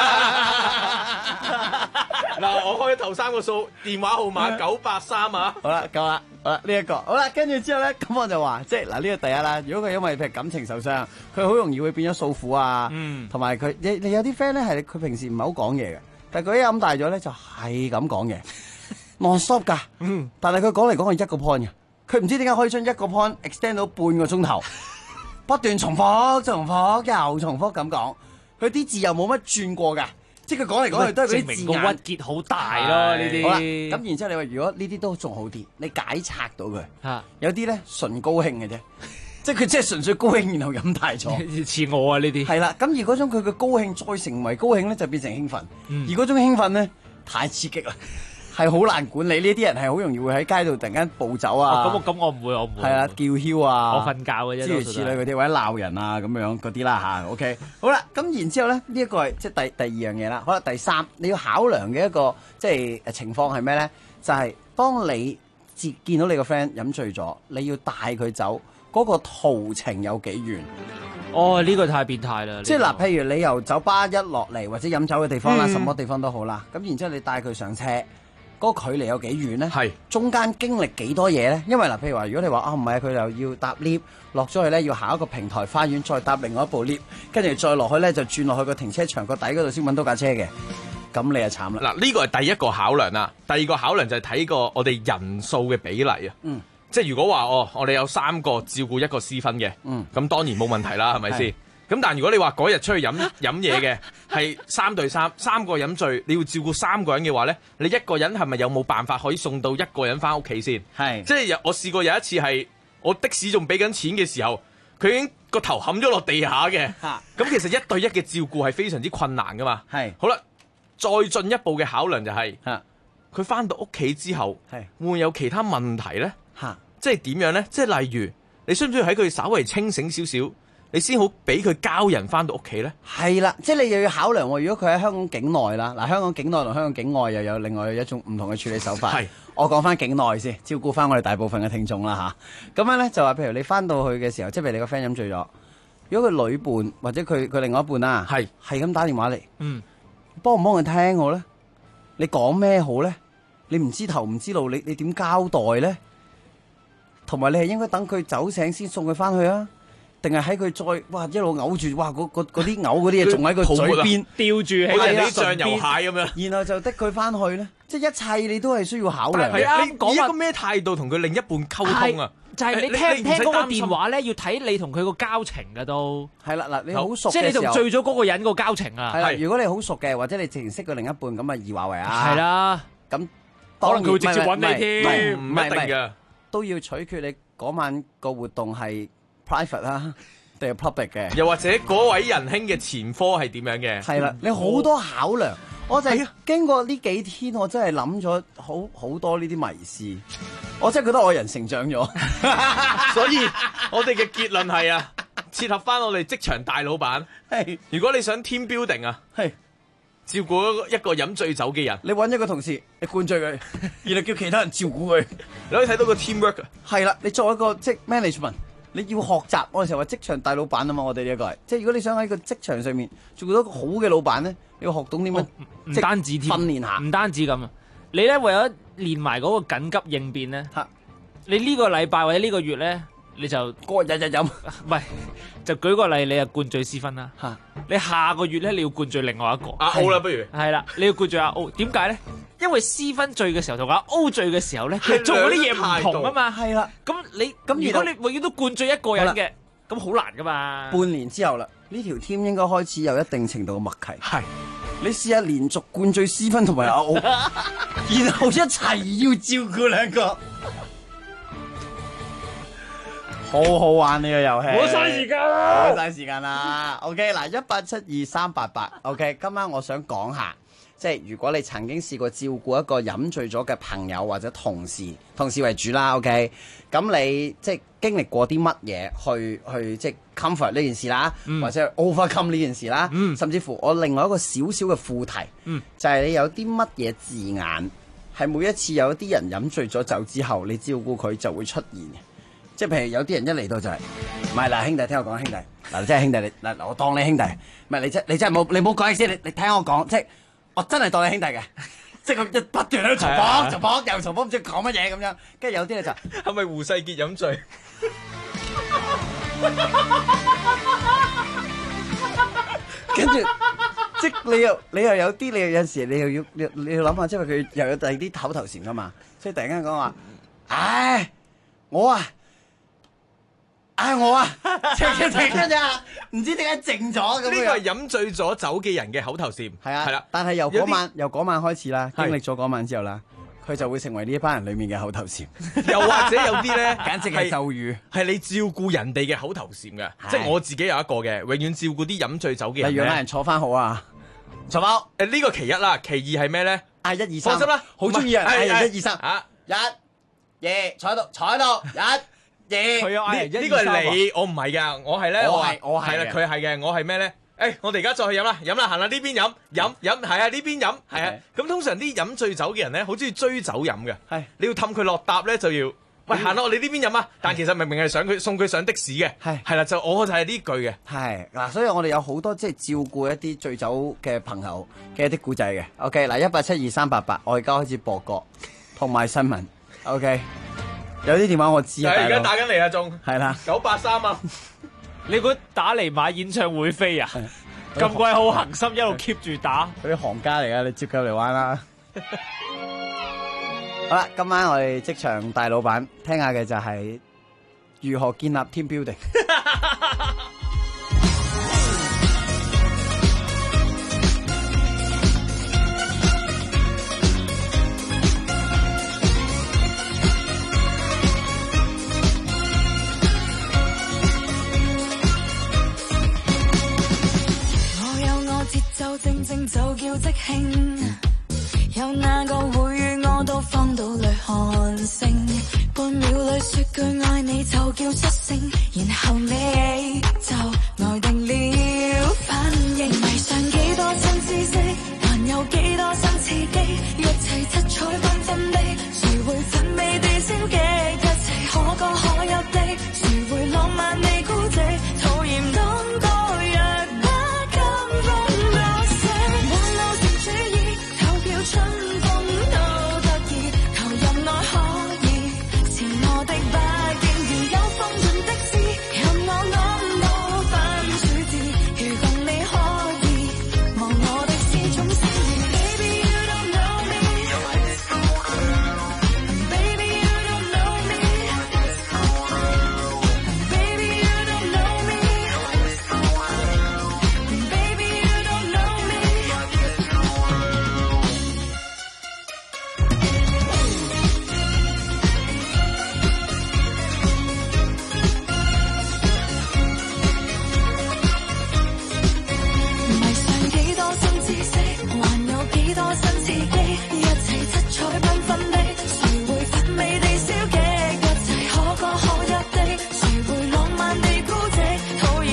我開頭3個數，電話號碼983啊。 好啦，夠啦，好啦，呢一個好啦，跟住之後咧，咁我就話，即係嗱呢個第一啦。如果佢因為譬如感情受傷，佢好容易會變咗訴苦啊，同埋佢你有啲 friend 咧係佢平時唔係好講嘢嘅，但係佢一飲大咗咧就係咁講嘢。non-stop 㗎，但係佢講嚟講去一個 point 嘅，佢唔知點解可以將一個 point extend 到半個鐘頭，不斷重複又重複咁講，佢啲字又冇乜轉過㗎，即係佢講嚟講去都係嗰啲字眼。 證明個鬱結好大咯呢啲。 好啦，咁然之後你話如果呢啲都仲好啲，你解拆到佢，有啲咧純高興嘅啫，即係佢即係純粹高興然後飲大咗， 似我啊呢啲。 係啦，咁而嗰種佢嘅高興再成為高興咧，就變成興奮，而嗰種興奮咧太刺激啦。係好難管理，呢啲人係好容易會喺街度突然間暴走啊！ 咁我唔會，我唔會。 係啊，叫囂啊！ 我瞓覺嘅啫， 諸如此類嗰啲，或者鬧人啊咁樣嗰啲啦嚇。OK， 好啦，咁然之後咧，呢一個係即係第二樣嘢啦。好啦，第三你要考量嘅一個即係情況係咩咧？就係當你見到你個 friend 飲醉咗，你要帶佢走，嗰個途程有幾遠？ 哦，呢個太變態啦！ 即係嗱，譬如你由酒吧一落嚟或者飲酒嘅地方啦，什麼地方都好啦，咁然之後你帶佢上車。嗰個距離有幾遠咧？係中間經歷幾多嘢咧？因為嗱，譬如話，如果你話啊唔係，佢又要搭 lift 落咗去咧，要行一個平台花園，再搭另外一部 lift，跟住再落去咧就轉落去個停車場個底嗰度先揾到架車嘅，咁你就慘啦。 嗱，呢個係第一個考量啦，第二個考量就係睇個我哋人數嘅比例啊。即係如果話我哋有3個照顧一個私分嘅，咁當然冇問題啦，係咪先？咁但係如果你話嗰日出去飲嘢嘅係3對3個飲醉，你要照顧3個人嘅話咧，你一個人係咪有冇辦法可以送到一個人翻屋企先？係，即係我試過有一次係我的士仲俾緊錢嘅時候，佢已經個頭冚咗落地下嘅。咁其實1對1嘅照顧係非常之困難噶嘛。係，好啦，再進一步嘅考量就係，佢翻到屋企之後，會唔會有其他問題咧？即係點樣咧？即係例如，你需唔需要喺佢稍微清醒少少？你先好俾佢交人翻到屋企咧？ 係啦，即係你又要考量喎。如果佢喺香港境內啦，嗱，香港境內同香港境外又有另外一種唔同嘅處理手法。係，我講翻境內先，照顧翻我哋大部分嘅聽眾啦吓，咁樣咧就話，譬如你翻到去嘅時候，即係譬如你個 friend 飲醉咗，如果佢女伴或者佢另外一半啦，係咁打電話嚟，幫唔幫佢聽好咧？你講咩好咧？你唔知頭唔知路，你點交代咧？同埋你係應該等佢走醒先送佢翻去啊？定係喺佢再哇一路嘔住，哇嗰啲嘔嗰啲嘢仲喺個嘴邊吊住喺好似啲醬油蟹咁樣， 然後就的佢翻去咧，即係一切你都係需要考量。 係啊，你以一個咩態度同佢另一半溝通啊？ 就係你聽唔聽嗰個電話咧，要睇你同佢個交情㗎都。 係啦，嗱，你好熟嘅時候， 即係你同醉咗嗰個人個交情啊。 係啦，如果你好熟嘅，或者你之前識佢另一半咁啊，易話為啊。 係啦， 咁可能佢會直接揾你添， 唔一定嘅， 都要取決你嗰晚個活動係 private 啦，定係 public 嘅？ 又或者嗰位仁兄嘅前科係點樣嘅？ 係啦，你好多考量。我就係經過呢幾天，我真係諗咗好多呢啲迷思，我真係覺得我人成長咗。 所以我哋嘅結論係啊， 切合翻我哋職場大老闆。 係， 如果你想 team building 啊， 係照顧一個飲醉酒嘅人， 你揾一個同事，你灌醉佢，然後叫其他人照顧佢， 你可以睇到個 teamwork 啊。 係啦，你作為一個即係 management，你要學習。我哋成日話職場大老闆啊嘛，我哋呢一個係，即係如果你想喺個職場上面做到一個好嘅老闆咧，你要學懂點樣， 唔單止添， 訓練下， 唔單止咁啊！你咧為咗練埋嗰個緊急應變咧，你呢個禮拜或者呢個月咧，你就個日日飲， 唔係就舉個例，你就灌醉私芬啦。你下個月咧，你要灌醉另外一個阿 O 啦，不如係啦，你要灌醉阿 O。點解咧？因為私芬醉嘅時候同阿 O 醉嘅時候咧，佢做嗰啲嘢唔同啊嘛。 係啦， 咁如果你永遠都灌醉一個人嘅，咁好難噶嘛。 半年之後啦，呢條 team 應該開始有一定程度嘅默契。係。你試下連續灌醉私芬同埋阿 O， 然後一齊要照顧兩個，好好玩呢個遊戲。 冇嘥時間啦， 冇嘥時間啦。OK， 嗱，1872388。OK， 今晚我想講下，即係如果你曾經試過照顧一個飲醉咗嘅朋友或者同事為主啦。OK， 咁你即係經歷過啲乜嘢去即係 comfort 呢件事啦，或者係 overcome 呢件事啦，甚至乎我另外一個小小嘅副題，就係你有啲乜嘢字眼係每一次有啲人飲醉咗酒之後，你照顧佢就會出現嘅。即係譬如有啲人一嚟到就係，唔係嗱，兄弟聽我講，兄弟嗱，真係兄弟你嗱，我當你兄弟，唔係你真係冇，你唔好講先，你聽我講，即係我真係當你兄弟嘅。即係佢不斷喺度重複又重複，唔知講乜嘢咁樣。跟住有啲咧就係咪胡世傑飲醉？ 跟住即係你又有啲，你有陣時你又要諗下，即係佢又有第二啲口頭禪噶嘛。所以突然間講話，我跟住唔知點解靜咗咁樣。 呢個係飲醉咗酒嘅人嘅口頭禪。 係啊， 係啦。 但係由嗰晚開始啦，經歷咗嗰晚之後啦，佢就會成為呢一班人裡面嘅口頭禪。 又或者有啲咧， 簡直係咒語， 係你照顧人哋嘅口頭禪嘅。即係我自己有一個嘅，永遠照顧啲飲醉酒嘅人。 例如讓人坐翻好啊，坐包。 呢個其一啦，其二係咩咧？ 嗌1 2 3， 放心啦， 好中意啊！嗌1 2 3 啊 ，1 2坐喺度，1 2。 呢個係你，我唔係㗎，我係咧，我係啦，佢係嘅，我係咩咧？我哋而家再去飲啦，行啦，呢邊飲，係啊，呢邊飲，係啊。咁通常啲飲醉酒嘅人咧，好中意追酒飲嘅。係，你要氹佢落搭咧，就要喂行啦，我哋呢邊飲啊。但其實明明係送佢上的士嘅。係啦，我就係呢句嘅。係嗱，所以我哋有好多即係照顧一啲醉酒嘅朋友嘅一啲故仔嘅。OK， 嗱1872388，我而家開始播歌同埋新聞。OK。有啲電話我知啊， 而家打緊嚟啊，仲係啦 983啊！ 你估打嚟買演唱會飛啊？咁鬼好恒心，一路 keep 住打。 嗰啲行家嚟噶，你接佢嚟玩啦。好啦，今晚我哋職場大老闆聽下嘅就係如何建立 team building。 正正就叫即興，有哪個會與我到荒島裏看星？半秒裏說句愛你就叫出聲，然後你就來定了反應。迷上幾多新知識，還有幾多新刺激，一切七彩繽紛的，誰會奮美地消極？一切可歌可泣的，誰會浪漫地孤寂？討厭當多若不甘風落石，換路成主意，投票春風都得意，投入內可以，前我的不建議有風盡的事，任我諗到分處置，如共你可以，忘我的是種心意。Baby you don't know me, Baby you don't know me, Baby you don't know me, Baby you don't know me。迷上幾多新知識，還有幾多新刺激，一切七彩繽紛的，誰會奮美地消極？一切可歌可泣的，誰會浪漫地孤寂？討厭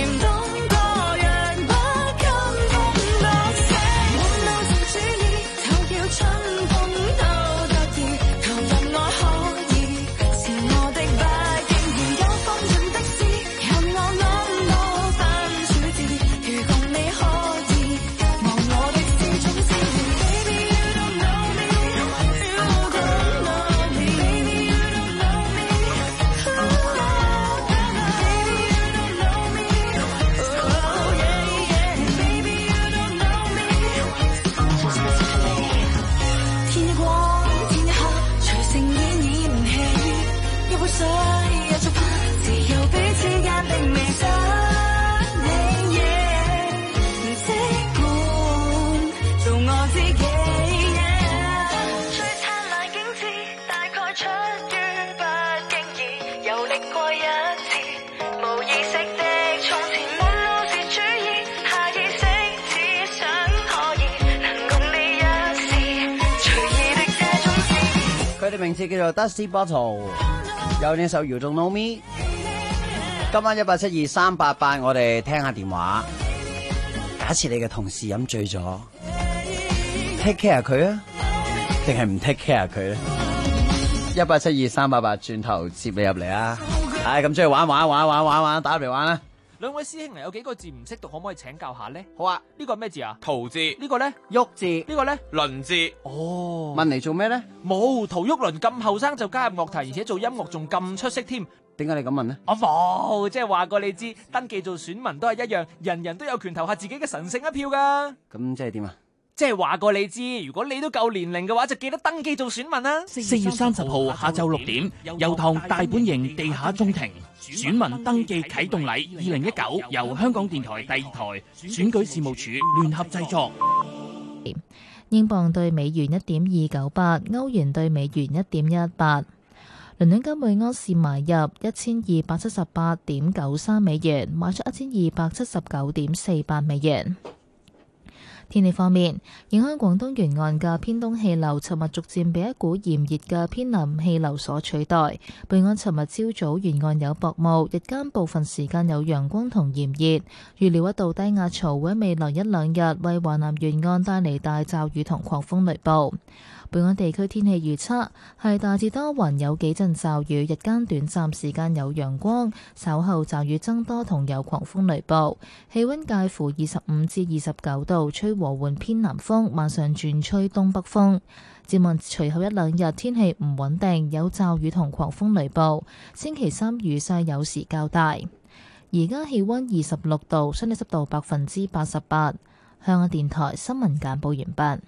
佢哋名字叫做 Dusty Bottle， 有呢首 You Don't Know Me。今晚1872388，我哋聽下電話。假設你嘅同事飲醉咗 ，take care 佢啊，定係唔 take care 佢咧？1872388，轉頭接你入嚟啊！唉，咁出去玩，打入嚟玩啦！ 兩位師兄有幾個字唔識讀，可唔可以請教下咧？ 好啊， 呢個係咩字啊？ 陶字。 呢個咧？ 郁字。 呢個咧？ 輪字。 哦。 問嚟做咩咧？ 冇，陶旭倫咁後生就加入樂壇，而且做音樂仲咁出色添。 點解你咁問呢？ 我冇，即係話過你知，登記做選民都係一樣，人人都有權投下自己嘅神聖一票噶。 咁即係點啊？ 即係話過你知，如果你都夠年齡嘅話，就記得登記做選民啦。 4月30號下晝6點，油塘大本營地下中庭選民登記啟動禮2019，由香港電台第2台選舉事務處聯合製作。 英鎊對美元1.298，歐元對美元1.18。倫敦金每盎司買入1278.93美元，賣出1279.48美元。天氣方面，影響廣東沿岸嘅偏東氣流，尋日逐漸被一股炎熱嘅偏南氣流所取代。本港尋日朝早沿岸有薄霧，日間部分時間有陽光同炎熱。預料一道低壓槽會喺未來1-2日為華南沿岸帶嚟大驟雨同狂風雷暴。本港地區天氣預測係大致多雲，有幾陣驟雨，日間短暫時間有陽光，稍後驟雨增多同有狂風雷暴。氣溫介乎25至29度，吹和緩偏南風，晚上轉吹東北風。展望隨後1-2日天氣唔穩定，有驟雨同狂風雷暴。星期3雨勢有時較大。而家氣溫26度，相對濕度88%。香港電台新聞簡報完畢。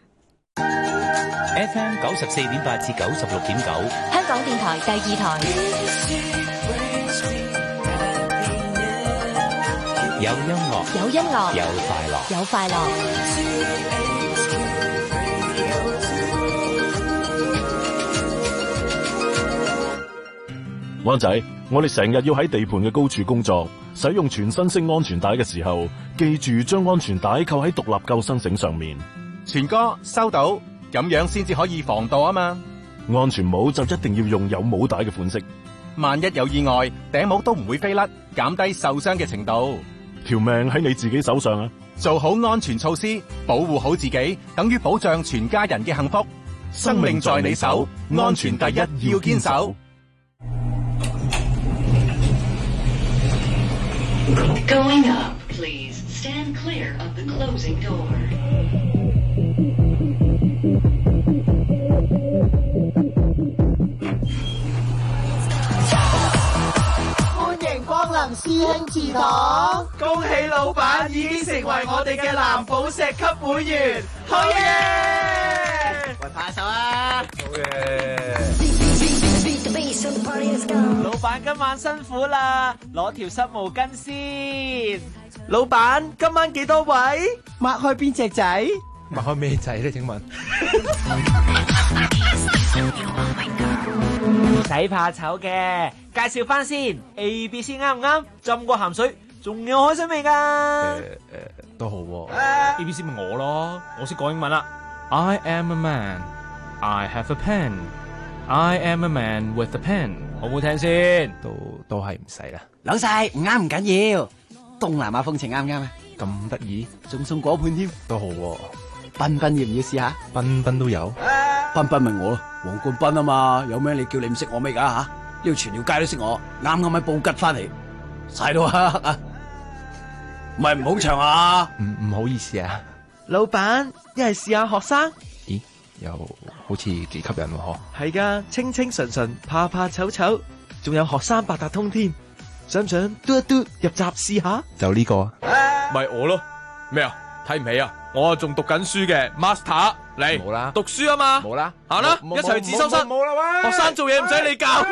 FM 94.8至96.9， 香港電台第2台。 有音樂， 有音樂， 有快樂， 有快樂。 灣仔，我哋成日要喺地盤嘅高處工作，使用全身式安全帶嘅時候，記住將安全帶扣喺獨立救生繩上面。 全哥收到，咁樣先至可以防盜啊嘛。 安全帽就一定要用有帽帶嘅款式， 萬一有意外，頂帽都唔會飛甩，減低受傷嘅程度。 條命喺你自己手上啊！ 做好安全措施，保護好自己，等於保障全家人嘅幸福。生命在你手，安全第一，要堅守。 Going up, please. Stand clear of the closing door. 歡迎光臨師兄祠堂，恭喜老闆已經成為我哋嘅藍寶石級會員，好嘢！喂，拍手啊！好嘢！ 老闆今晚辛苦啦，攞條濕毛巾先。 老闆今晚幾多位？擘開邊隻仔？ 擘開咩仔咧？請問？ 唔使怕醜嘅，介紹翻先。ABC 啱唔啱？浸過鹹水，仲有海水味噶。 都好喎。ABC 咪我咯，我識講英文啦。I am a man. I have a pen. I am a man with a pen。好唔好聽先？都係唔使啦。 老細唔啱唔緊要，東南亞風情啱唔啱啊？ 咁得意， 仲送果盤添， 都好喎。 彬彬要唔要試下？ 彬彬都有， 彬彬咪我咯，黃冠彬啊嘛，有咩你叫你唔識我咩噶吓？呢度全條街都識我，啱啱喺布吉翻嚟，晒到黑啊！唔係唔好長啊！ 唔好意思啊， 老闆一係試下學生。 咦，又好似幾吸引喎嗬？ 係噶，清清純純，怕怕醜醜，仲有學生八達通添，想唔想嘟一嘟入閘試下？ 就呢個啊， 咪我咯，咩啊？睇唔起啊！我仲讀緊書嘅 Master 嚟， 冇啦， 讀書啊嘛， 冇啦， 行啦，一齊去自修室。 冇啦喂， 學生做嘢唔使你教。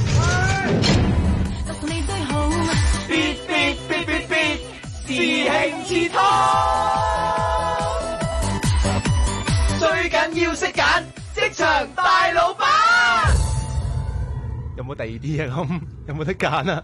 必必必必必，師兄祠堂，最緊要識揀職場大老闆。 有冇第二啲啊？咁有冇得揀啊？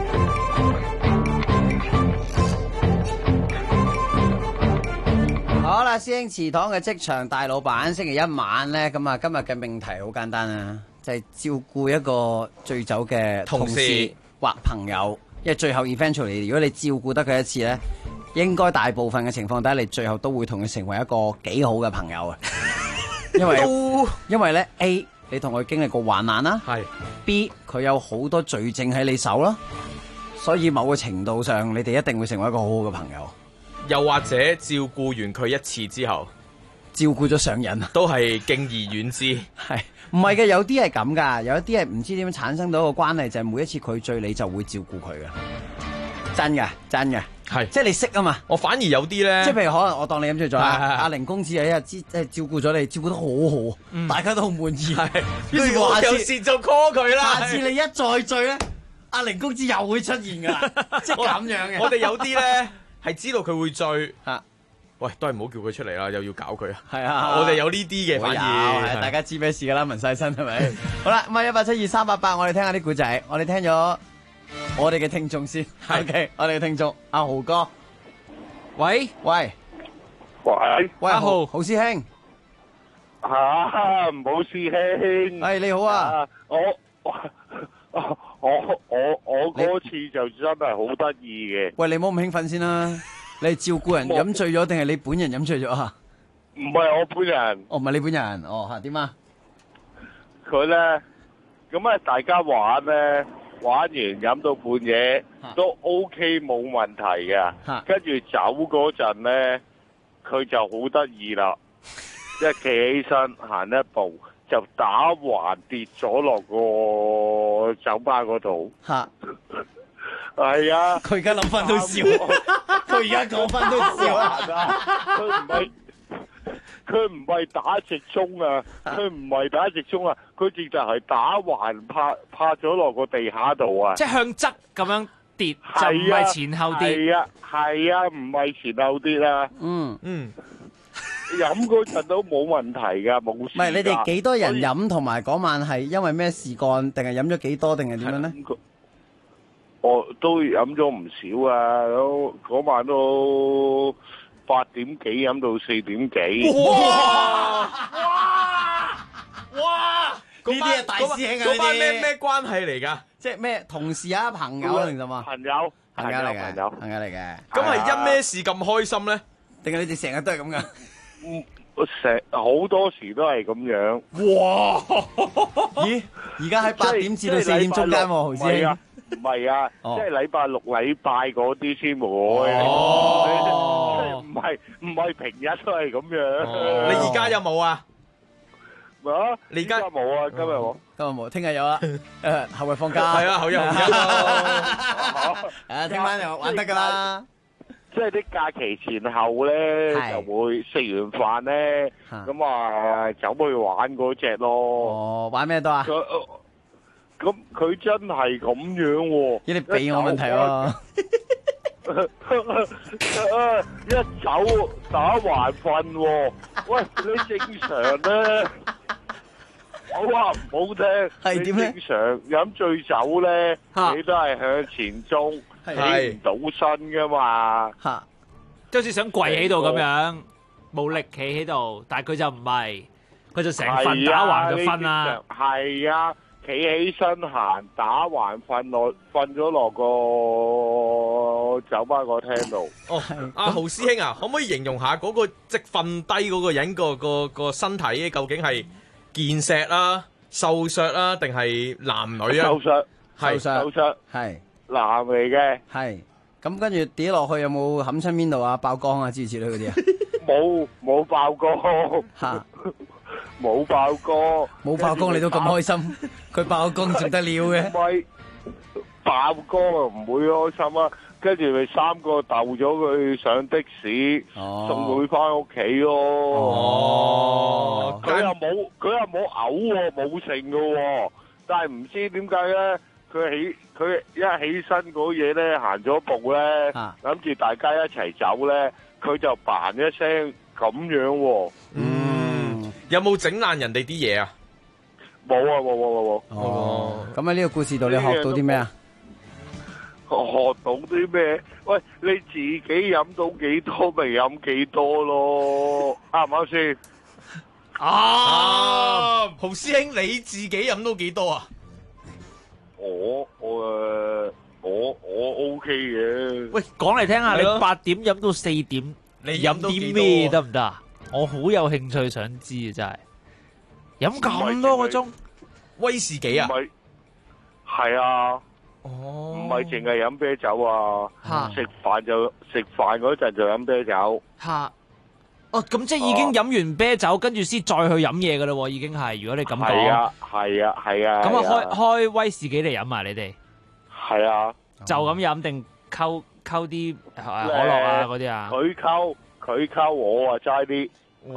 好， 啦，師兄祠堂嘅職場大老闆，星期一晚咧，咁啊，今日嘅命題好簡單啊，就係照顧一個醉酒嘅同事或朋友，因為最後 eventually， 如果你照顧得佢一次咧，應該大部分嘅情況底下，你最後都會同佢成為一個幾好嘅朋友啊。因為咧 A， 你同佢經歷過患難啦，係 B， 佢有好多罪證喺你手啦，所以某個程度上，你哋一定會成為一個好好嘅朋友。 又或者照顧完佢一次之後， 照顧咗上癮， 都係敬而遠之。 係唔係嘅？有啲係咁噶，有一啲係唔知點樣產生到一個關係，就係每一次佢醉，你就會照顧佢嘅。真嘅，真嘅， 係即係你識啊嘛。 我反而有啲咧， 即係譬如可能我當你飲醉咗，阿凌公子有一日即係照顧咗你，照顧得好好，大家都好滿意。於是我有事就 call 佢啦。 下次你一再醉咧，阿凌公子又會出現噶啦，即係咁樣嘅。 我哋有啲咧。係知道佢會醉啊！喂，都係唔好叫佢出嚟啦，又要搞佢啊！ 係啊， 我哋有呢啲嘅，反而大家知咩事噶啦，紋晒身係咪？好啦，咁啊1872388，我哋聽下啲故仔，我哋聽咗我哋嘅聽眾先。OK， 我哋嘅聽眾阿豪哥，喂，阿豪師兄， 唔好師兄， 係你好啊， 我嗰次就真係好得意嘅。 喂，你唔好咁興奮先啦。你係照顧人飲醉咗，定係你本人飲醉咗啊？ 唔係我本人。 哦，唔係你本人。哦，吓點啊？ 佢咧，咁啊，大家玩咧，玩完飲到半夜都 OK 冇問題嘅。跟住走嗰陣咧，佢就好得意啦，一企起身行一步。就打橫跌咗落個酒吧嗰度。嚇，係啊！ 佢而家諗翻都笑，佢而家講翻都笑。 佢唔係打直衝啊！佢唔係打直衝啊！佢直就係打橫拍咗落個地下度啊！ 即係向側咁樣跌，就唔係前後跌。 係啊，唔係前後跌啊！ 嗯。 飲嗰陣都冇問題噶，冇事。 唔係你哋幾多人飲，同埋嗰晚係因為咩事幹，定係飲咗幾多，定係點樣咧？ 我都飲咗唔少啊，嗰晚都8點幾飲到4點幾。 哇！ 呢啲係大師兄啊！ 嗰班咩關係嚟㗎？ 即係咩同事啊、朋友定係嘛？ 朋友嚟嘅。 咁係因咩事咁開心咧？ 定係你哋成日都係咁噶？ 好多時都係咁樣。 哇！咦？而家喺8點至到4點中間喎，豪師兄。 唔係啊，即係禮拜六、禮拜嗰啲先會。唔係平日都係咁樣。 你而家有冇啊？ 你而家冇啊？今日冇， 聽日有啦。後日放假。 係啊，後日放假。聽晚又玩得噶啦。 即係啲假期前後咧，就會食完飯咧，咁啊走去玩嗰隻咯。 哦，玩咩多啊？ 咁佢真係咁樣喎。 呢啲鼻我問題喎。 一走打橫瞓喎。喂，你正常咧？我話唔好聽， 係點咧？ 正常飲醉酒咧，你都係向前衝。起唔到身噶嘛， 即好似想跪喺度咁樣，冇力企喺度，但係佢就唔係，佢就成份打橫就瞓啦。 係啊，企起身行，打橫瞓咗落個酒吧個廳度。 哦，阿豪師兄啊，可唔可以形容下嗰個即係瞓低嗰個人個身體究竟係健碩啦、瘦削啦，定係男女啊？ 瘦削， 係。 男嚟嘅， 係咁跟住跌落去有冇冚親邊度啊？爆缸啊，諸如此類嗰啲啊？ 冇爆缸， 吓， 冇爆缸， 冇爆缸你都咁開心，佢爆缸仲得了嘅？ 唔係爆缸啊，唔會開心啊！跟住咪3個鬥咗佢上的士，送佢翻屋企咯。哦，佢又冇嘔喎，冇剩嘅喎，但係唔知點解咧？佢一起身嗰嘢咧，行咗步咧，諗住大家一齊走咧，佢就嘭一聲咁樣喎。 有冇整爛人哋啲嘢啊？ 冇啊，冇。 哦，咁喺呢個故事度你學到啲咩啊？ 學到啲咩？喂，你自己飲到幾多咪飲幾多咯，啱唔啱先？ 豪師兄你自己飲到幾多啊？ 我 OK 嘅。 喂，講嚟聽下，你係咯 8點飲到4點， 你飲飲到幾多啲咩得唔得啊？我好有興趣想知啊，真係飲咁多個鐘， 威士忌啊？ 係啊。 哦。 唔係淨係飲啤酒啊，食飯嗰陣就飲啤酒。 吓。哦，咁即係已經飲完啤酒，跟住先再去飲嘢噶啦，已經係。如果你咁講。 係啊。 咁啊，開威士忌嚟飲啊，你哋。 係啊。 就咁飲定溝啲可樂啊嗰啲啊？ 佢溝我啊齋啲。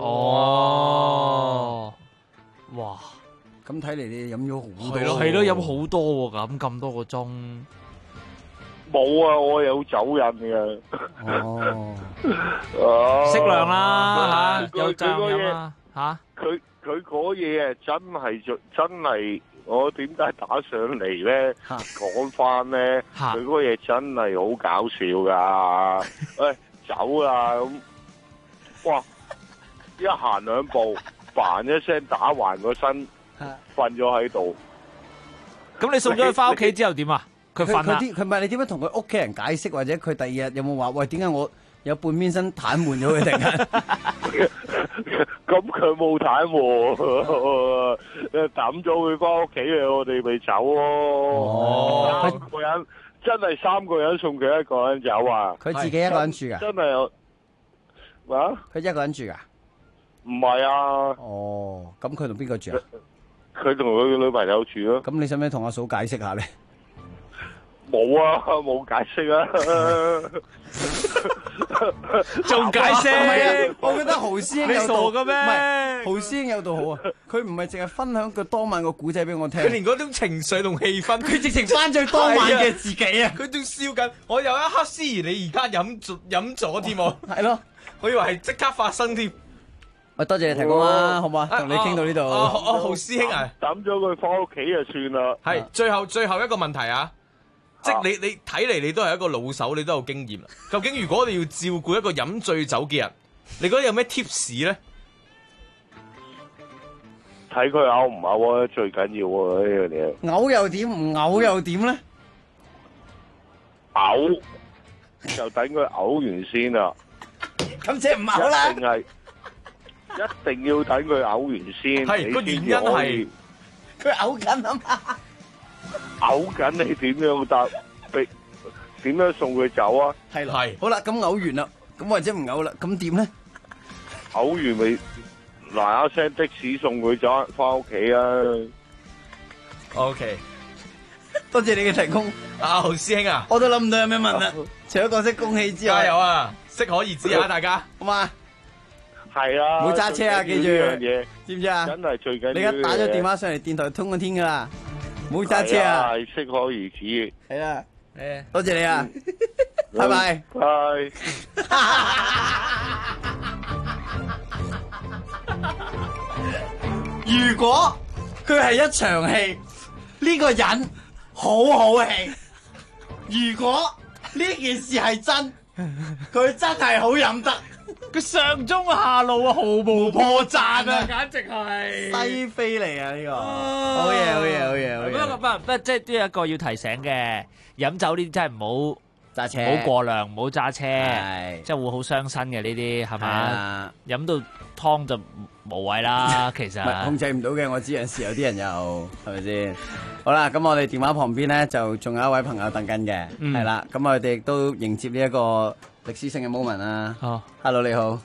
哦。哇！ 咁睇嚟你飲咗好多。 係咯，飲好多喎，咁多個鐘。 冇啊，我有酒癮嘅。 哦。 適量啦嚇，有責任啦嚇。 佢嗰嘢啊，真係，我點解打上嚟咧？講翻咧，佢嗰嘢真係好搞笑噶。喂，走啦咁，哇！一行兩步，嘭一聲打橫個身，瞓咗喺度。 咁你送咗佢翻屋企之後點啊？佢瞓啦。 佢唔係你點樣同佢屋企人解釋，或者佢第二日有冇話喂，點解我有半邊身癱瘓咗佢突然間？ 咁佢冇癱瘓，抌咗佢翻屋企啊！我哋咪走咯。3個人真係3個人送佢一個人走啊！ 佢自己一個人住噶？ 真係有啊？ 佢一個人住噶？ 唔係啊。 哦，咁佢同邊個住啊？ 佢同佢嘅女朋友住咯。 咁你使唔使同阿嫂解釋下咧？ 冇啊，冇解釋啊。 仲解釋？ 唔係啊，我覺得豪師兄有道。 你傻嘅咩？ 唔係，豪師兄有道好啊。佢唔係淨係分享佢當晚個古仔俾我聽， 佢連嗰種情緒同氣氛， 佢直情翻最當晚嘅自己啊！ 佢仲笑緊。我有一刻思疑你而家飲咗添喎。 係咯， 我以為係即刻發生添。 喂，多謝你提供啊，好唔好啊？同你傾到呢度。 豪師兄啊， 抌咗佢翻屋企就算啦。 係最後一個問題啊！即係你睇嚟，你都係一個老手，你都有經驗啦。究竟如果我哋要照顧一個飲醉酒嘅人，你覺得有咩 tips 咧？ 睇佢嘔唔嘔啊，最緊要喎呢樣嘢。 嘔又點？唔嘔又點咧？ 嘔就等佢嘔完先啦。 咁即係唔嘔啦？ 一定要等佢嘔完先。 係個原因係佢嘔緊啊嘛。 嘔緊你點樣答？點樣送佢走啊？ 係好啦，咁嘔完啦，咁或者唔嘔啦，咁點咧？ 嘔完咪嗱一聲的士送佢走翻屋企啊 ！OK， 多謝你嘅提供， 豪師兄啊！ 我都諗唔到有咩問啦，除咗角色恭喜之外， 加油啊！適可而止啊，大家好嘛？ 係啊！ 唔好揸車啊！記住呢樣嘢， 知唔知啊？ 真係最緊要。 你而家打咗電話上嚟，電台通個天噶啦。唔好揸車啊！ 係適可而止。 係啦，多謝你啊！拜拜。 拜。 如果佢係一場戲，呢個人好好戲；如果呢件事係真，佢真係好飲得。 佢上中下路啊，毫無破綻啊，簡直係西飛嚟啊！呢個好嘢，好嘢，好嘢，好嘢。 不過即係都有一個要提醒嘅，飲酒呢啲真係唔好揸車， 唔好過量，唔好揸車，即係會好傷身嘅呢啲，係咪？飲到湯就無謂啦，其實控制唔到嘅，我知有時有啲人又係咪先？好啦，咁我哋電話旁邊咧就仲有一位朋友等緊嘅，係啦，咁我哋亦都迎接呢一個歷史性嘅 moment 啦。好 ，Hello 你好，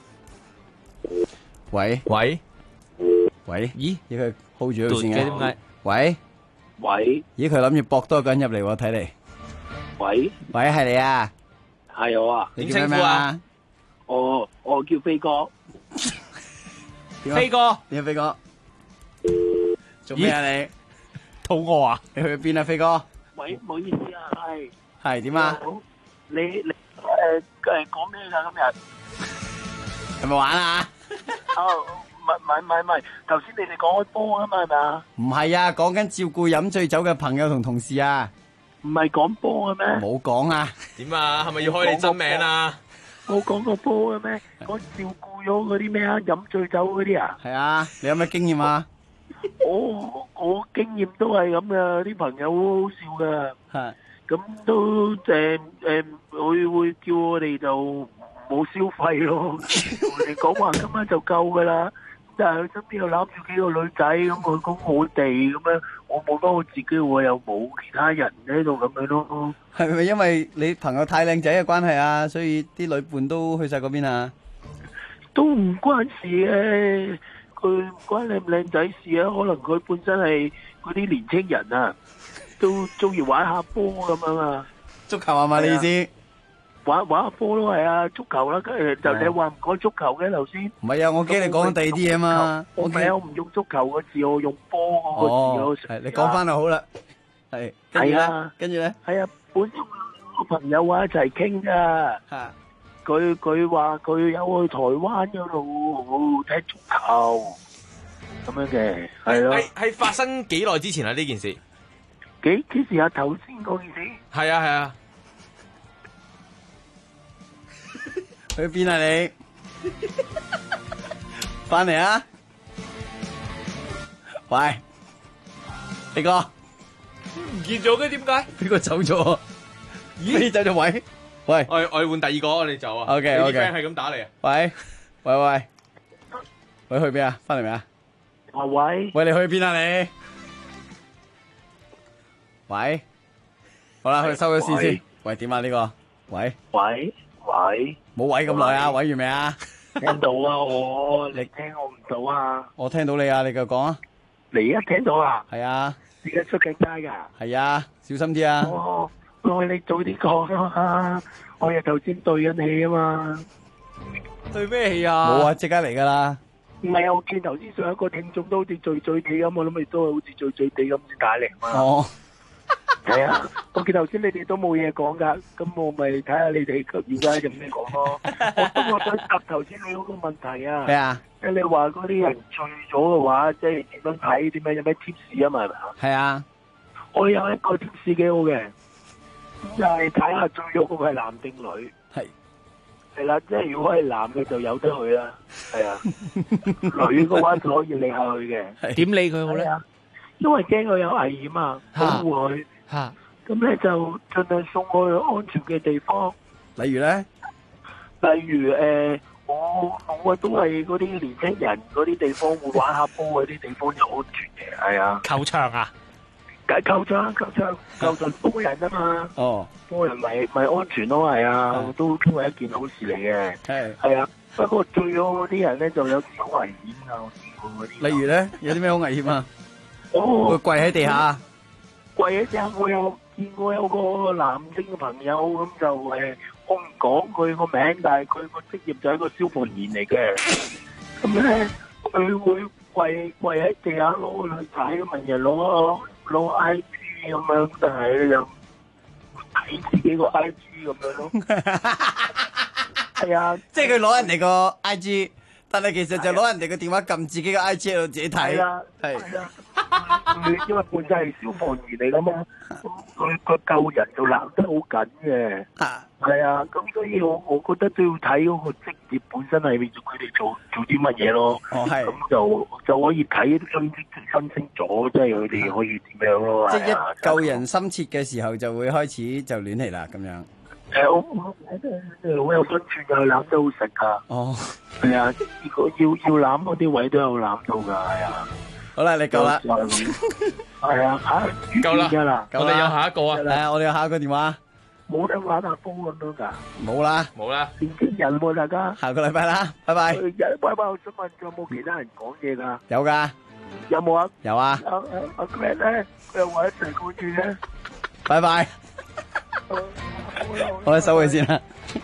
喂，咦？佢 hold 住佢先嘅， 點解？ 喂，咦？佢諗住搏多個人入嚟喎，睇嚟。喂，係你啊？ 係我啊。 你叫咩名啊？ 我叫飛哥。 飛哥， 你係飛哥？做咩啊你？ 肚餓啊？ 你去邊啊，飛哥？ 喂，唔好意思啊， 係點啊？ 你講咩噶今日？ 係咪玩啊？ 哦，唔係，頭先你哋講開波啊嘛，係咪啊？ 唔係啊，講緊照顧飲醉酒嘅朋友同同事啊。 唔係講波嘅咩？ 冇講啊。 點啊？係咪要開你真名啊？ 冇講過波嘅咩？我照顧咗嗰啲咩啊，飲醉酒嗰啲啊。 係啊，你有咩經驗啊？ 我經驗都係咁噶，啲朋友好好笑噶。 係。 咁都會叫我哋就冇消費咯。我哋講話今晚就夠噶啦。但係佢身邊又攬住幾個女仔咁，佢講我哋咁樣，我冇翻我自己，我又冇其他人喺度咁樣咯。 係咪因為你朋友太靚仔嘅關係啊，所以啲女伴都去晒嗰邊啊？ 都唔關事嘅，佢唔關靚唔靚仔事啊。可能佢本身係嗰啲年青人啊，都中意玩下波咁樣啊。 足球係嘛？你意思？ 玩下波咯，係啊，足球啦，跟住就你話唔講足球嘅頭先。 唔係啊，我驚你講第二啲嘢嘛。 我唔用足球個字，我用波嗰個字。 係你講翻就好啦。係。 係啊。 跟住咧？ 係啊，本身個朋友話一齊傾噶。 係。 佢話佢有去台灣嗰度踢足球咁樣嘅，係咯。 係發生幾耐之前啊？呢件事？ 幾時啊？頭先嗰件事？ 係啊係啊。 去邊啊你？翻嚟啊！喂，你哥唔見咗嘅點解？ 呢個走咗？咦？走咗位？喂， 我哋換第二個，我哋走啊。 OK， 你啲 friend 係咁打嚟啊。 喂，去邊啊？翻嚟未啊？ 喂， 你去邊啊你？喂，好啦，去收咗線先。喂，點啊呢個？喂， 冇位咁耐啊？位完未啊？ 聽到啊，你聽我唔到啊？ 我聽到你啊，你繼續講啊。 你而家聽到啊？ 係啊。 而家出緊街噶？ 係啊，小心啲啊。 你早啲講啊嘛，我日頭先對緊戲啊嘛。 對咩戲啊？ 冇啊，即刻嚟噶啦。 唔係啊，我見頭先上一個聽眾都好似醉醉地咁，我諗你都係好似醉醉地咁先打嚟嘛。 哦。 係啊，我見頭先你哋都冇嘢講噶，咁我咪睇下你哋而家有咩講咯。我想答頭先你嗰個問題啊。 咩啊？ 即係你話嗰啲人醉咗嘅話，即係點樣睇？點樣有咩 tips 啊嘛？係咪啊？ 係啊。 我有一個 tips 幾好嘅，就係睇下醉咗嗰個係男定女。係啦，即係如果係男嘅就由得佢啦。係啊，女嘅話就可以理下佢嘅。 點理佢好咧？ 因為驚佢有危險啊，保護佢。咁咧就盡量送我去安全嘅地方。 例如咧？ 例如我都係嗰啲年輕人嗰啲地方會玩下波嗰啲地方就安全嘅。係啊。 球場啊？ 球場多人啊嘛。 哦。 多人咪安全咯，係啊，都係一件好事嚟嘅。係啊，不過醉咗嗰啲人咧就有啲好危險啊！我見過嗰啲。 例如咧，有啲咩好危險啊？ 會跪喺地下。 跪喺地下，我有見過有個男性嘅朋友咁就我唔講佢個名，但係佢個職業就係一個消防員嚟嘅。咁咧，佢會跪喺地下攞個女仔問人攞 I G 咁樣，但係又睇自己個 I G 咁樣咯。係啊， 即係佢攞人哋個 I G，但係其實就攞人哋個電話撳自己個 I G 喺度自己睇。 係啊，係啊。因為本身係消防員嚟噶嘛，咁佢救人就鬧得好緊嘅。係啊，咁所以我覺得都要睇嗰個職業本身係佢哋做啲乜嘢咯。咁就可以睇分清楚，即係佢哋可以點樣咯。 即係一救人心切嘅時候，就會開始就亂嚟啦，咁樣。 我好有分寸噶，攬得好食噶。 哦， 係啊，如果要攬嗰啲位都有攬到噶，係啊。 好啦，你夠啦。 係啊， 夠啦， 夠我哋有下一個啊。 係啊，我哋有下一個電話。 冇得玩下波咁樣噶？ 冇啦， 冇啦。 年輕人喎，大家。 下個禮拜啦，拜拜。 拜拜，我想問仲有冇其他人講嘢噶？ 有噶。 有冇啊？ 有啊。 阿 Grant 咧，佢又話一齊講住咧。 拜拜。我哋收佢先啦。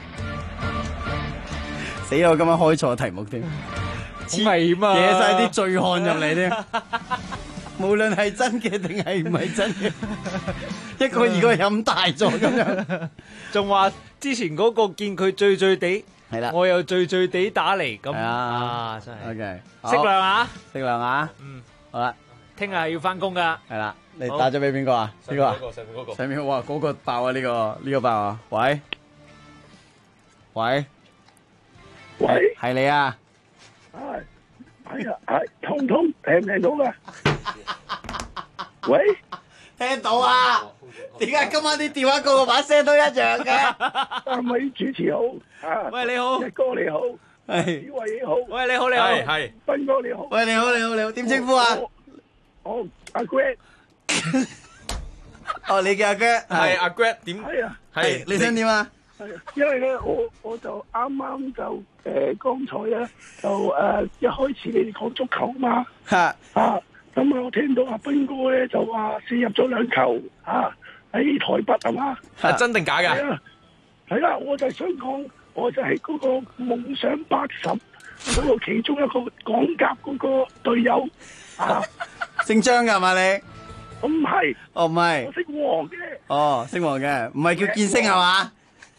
死啦！我今晚開錯題目添。 好危險啊！ 惹晒啲醉漢入嚟添，無論係真嘅定係唔係真嘅，一個二個飲大咗咁樣， 仲話之前嗰個見佢醉醉地， 係啦， 我又醉醉地打嚟，咁真係。OK，適量啊， 適量啊， 嗯， 好啦， 聽日係要翻工噶， 係啦， 你打咗俾邊個啊？邊個啊？ 上面嗰個。 上面哇，嗰個爆啊！呢個爆啊！喂，係你啊？ 係啊，係通聽唔聽到噶？喂， 聽到啊？點解今晚啲電話個個把聲都一樣嘅？ 三位主持好啊！ 喂，你好， 一哥你好， 係， 小慧你好， 喂，你好，你好， 係， 斌哥你好， 喂，你好，點稱呼啊？ 我阿 Greg， 哦，你叫阿 Greg， 係阿 Greg 點？ 係啊， 係，你想點啊？ 係啊，因為咧，我就啱啱就剛才咧就一開始你哋講足球嘛，咁我聽到阿斌哥咧就話射入咗2球喺台北係嘛？ 係真定假㗎？ 係啊，係啦，我就係想講，我就係嗰個夢想80嗰個其中一個港甲嗰個隊友姓張㗎係嘛你？ 我唔係， 哦唔係， 我姓黃嘅。 哦姓黃嘅，唔係叫建星係嘛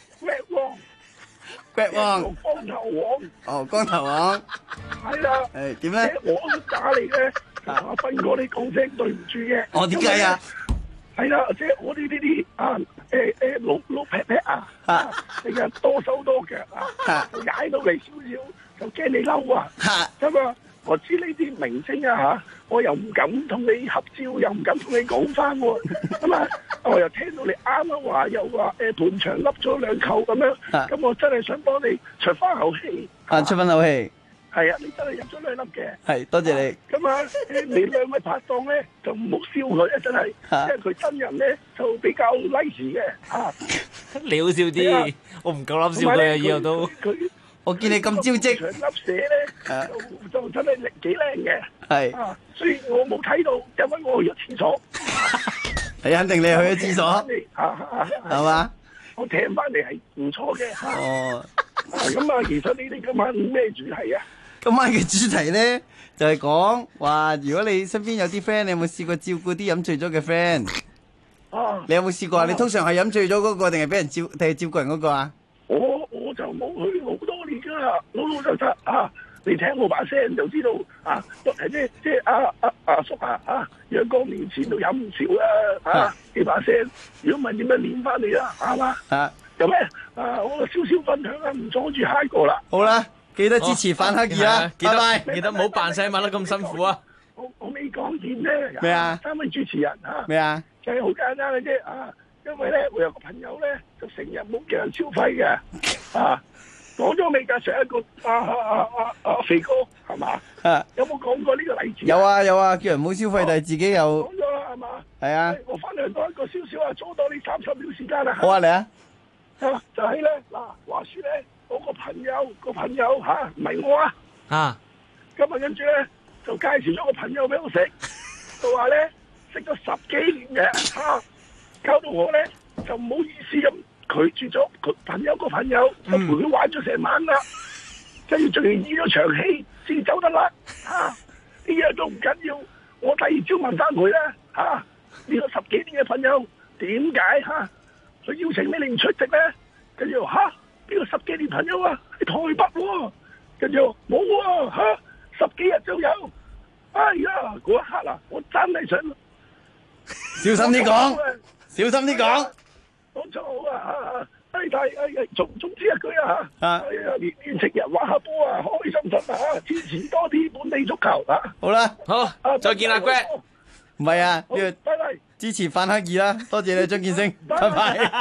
？Greg 王， 光頭王。哦，光頭王。 係啦。 誒點咧？ 我打嚟咧，同阿斌哥你講聲對唔住嘅。 哦，點解啊？ 係啦，即係我哋呢啲老劈劈你嘅多手多腳踩到嚟少少，就驚你嬲啊！咁啊，我知呢啲明星我又唔敢同你合照，又唔敢同你講翻喎。咁啊，我又聽到你啱啱話又話盤場笠咗2球咁樣，咁我真係想幫你出翻口氣。 出翻口氣。 係啊，你真係入咗2粒嘅。係， 多謝你。 咁啊，你2位拍檔咧就唔好笑佢啊，真係，因為佢真人咧就比較 nice 嘅你好笑啲，我唔夠膽笑佢啊！以後都我見你咁招積。 粒射咧就真係幾靚嘅。 係。 雖然我冇睇到，因為我去咗廁所。 你肯定你去咗廁所。係嘛？ 我聽翻嚟係唔錯嘅。 哦。 咁啊，其實你哋今晚咩主題啊？ 今晚嘅主題咧就係講話，如果你身邊有啲 friend，你有冇試過照顧啲飲醉咗嘅 friend？你有冇試過啊？你通常係飲醉咗嗰個，定係俾人照，定係照顧人嗰個啊？ 我就冇去好多年噶啦，老老實實你聽我把聲就知道即係阿叔若干年前都飲唔少啦呢把聲，如果唔係點樣練翻嚟啦，係嘛？有咩我少少分享啊，唔阻住下一個啦。 好啦，記得支持反黑二啦， 記得唔好扮聲玩得咁辛苦啊！ 我未講完咧。 咩啊？3 位主持人咩啊？ 就係好簡單嘅啫因為咧我有個朋友咧就成日冇叫人消費嘅講咗未㗎？上一個肥哥係嘛？有冇講過呢個例子？ 有啊，叫人唔好消費，但係自己又講咗啦係嘛？ 係啊。 我分享多一個少少阻多你30秒時間啦。 好啊，嚟啊！ 就係咧話説咧，我個朋友唔係我咁啊跟住咧就介紹咗個朋友俾我識，就話咧識咗10幾年嘅搞到我咧就唔好意思咁拒絕咗佢朋友個朋友，就陪佢玩咗成晚啦，跟住仲要演咗場戲先走得甩呢樣都唔緊要，我第二朝問翻佢咧呢個10幾年嘅朋友點解佢邀請你唔出席咧？跟住話邊個10幾年朋友啊？喺台北喎。跟住冇喎10幾日就有。哎呀，嗰一刻我真係想小心啲講，小心啲講。 講錯但係總之一句年青人玩下波開心實支持多啲本地足球好啦， 好，再見啦 Greg。 唔係啊， 拜拜。 支持反黑二啦，多謝你張建升，拜拜。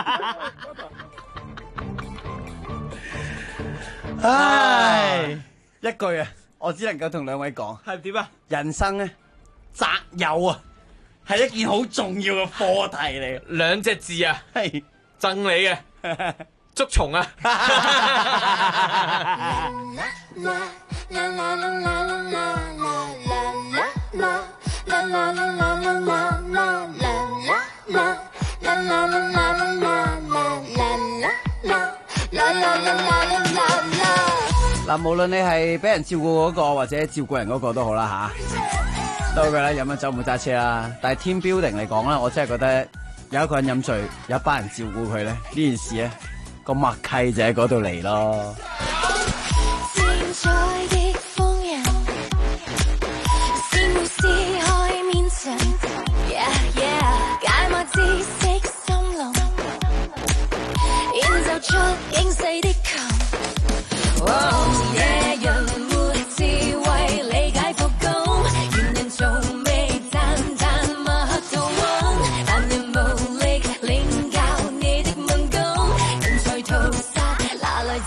唉，一句我只能夠同2位講， 係點啊？ 人生咧，擇友係一件好重要嘅課題嚟。 2隻字係贈你嘅捉蟲啊！ 無論你係俾人照顧嗰個或者照顧人嗰個都好啦都好嘅啦，飲咗酒唔好揸車啦。但係 team building 嚟講咧，我真係覺得有一個人飲醉，有一班人照顧佢咧，呢件事咧個默契就喺嗰度嚟咯。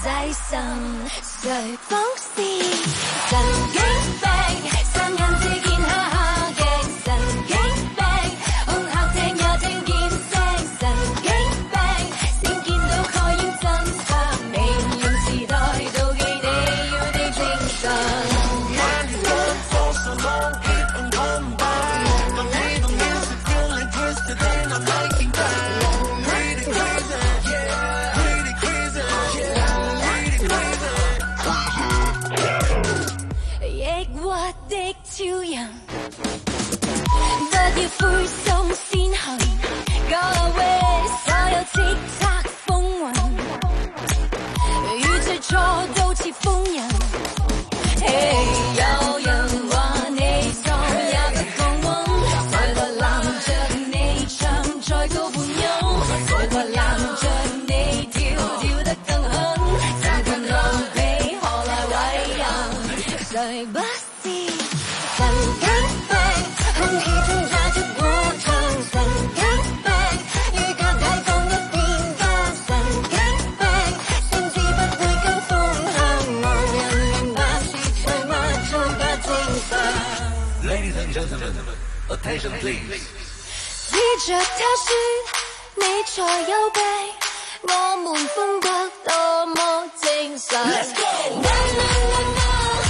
仔心，誰不是神經病？三眼只見下下鏡，神經病，恐嚇聽也聽見聲，神經病，先見到蓋掩真相，未用時代妒忌你要你正常。超人，不要灰心先行 ，Go away， 所有叱咤風雲，與最錯都似瘋人。Hey， 有人話你喪也不降溫，誰來攔着你唱再高半音？誰來攔着你跳得更狠？自困狼狽何來偉人？誰不是？神經病，空氣中炸出火場，神經病，與腳底放一邊家，神經病，甚至不會跟風向，無人明白是隨物做不正常。Ladies and gentlemen, attention please。指着他說你才有病，我們風格多麼正常。Let's go。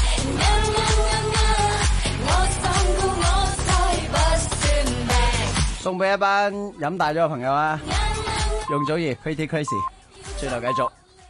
送俾一班飲大咗嘅朋友啊！容祖兒 Pretty Crazy， 轉頭繼續。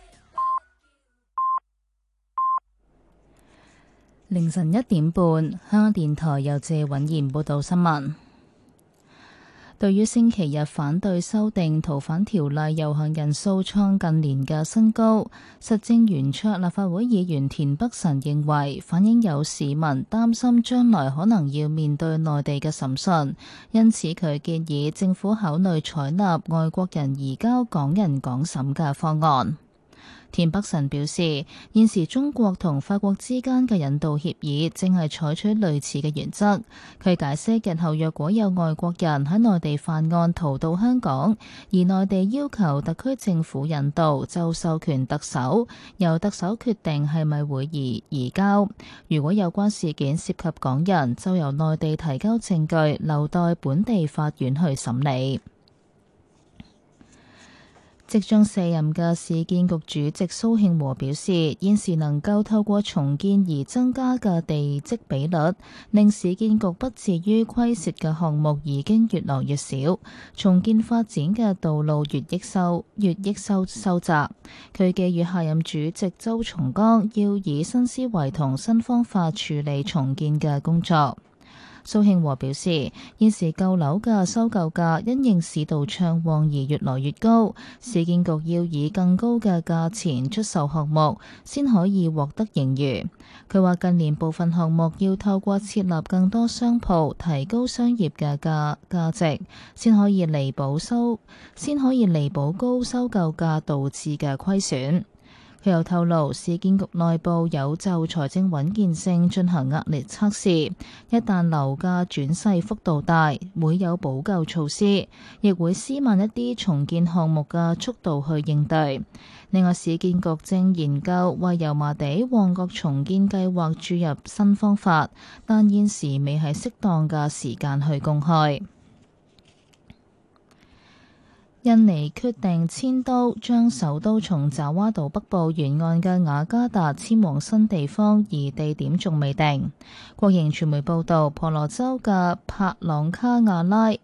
凌晨1點半，香港電台由謝允賢報道新聞。對於星期日反對修訂逃犯條例遊行人數創近年嘅新高，實政圓桌立法會議員田北辰認為，反映有市民擔心將來可能要面對內地嘅審訊，因此佢建議政府考慮採納外國人移交港人港審嘅方案。田北辰表示，現時中國同法國之間嘅引渡協議正係採取類似嘅原則。佢解釋，日後若果有外國人喺內地犯案逃到香港，而內地要求特區政府引渡，就授權特首，由特首決定係咪會移交。如果有關事件涉及港人，就由內地提交證據，留待本地法院去審理。即將卸任嘅市建局主席蘇慶和表示，現時能夠透過重建而增加嘅地積比率，令市建局不至於虧蝕嘅項目已經越來越少，重建發展嘅道路越益收窄。佢寄語下任主席周松崗要以新思維同新方法處理重建嘅工作。蘇慶和表示，現時舊樓嘅收購價因應市道暢旺而越來越高，市建局要以更高嘅價錢出售項目，先可以獲得盈餘。佢話近年部分項目要透過設立更多商鋪，提高商業嘅價值，先可以彌補高收購價導致嘅虧損。佢又透露，市建局內部有就財政穩健性進行壓力測試，一旦樓價轉勢幅度大，會有補救措施，亦會施慢一啲重建項目嘅速度去應對。另外，市建局正研究為油麻地旺角重建計劃注入新方法，但現時未係適當嘅時間去公開。印尼決定遷都，將首都從爪哇島北部沿岸嘅雅加達遷往新地方，而地點仲未定。國營傳媒報導，婆羅洲嘅帕朗卡拉亞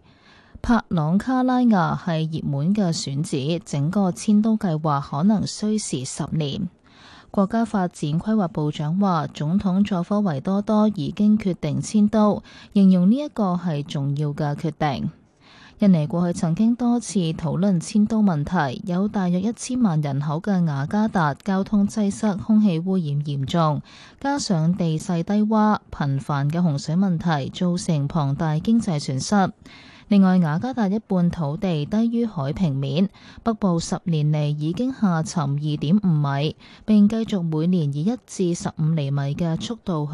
係熱門嘅選址，整個遷都計劃可能需時10年。國家發展規劃部長話，總統佐科維多多已經決定遷都，形容呢一個係重要嘅決定。印尼過去曾經多次討論遷都問題，有大約1000萬人口嘅雅加達交通擠塞、空氣污染嚴重，加上地勢低洼、頻繁嘅洪水問題，造成龐大經濟損失。另外，雅加達一半土地低於海平面，北部10年嚟已經下沉2.5米，並繼續每年以1至15厘米嘅速度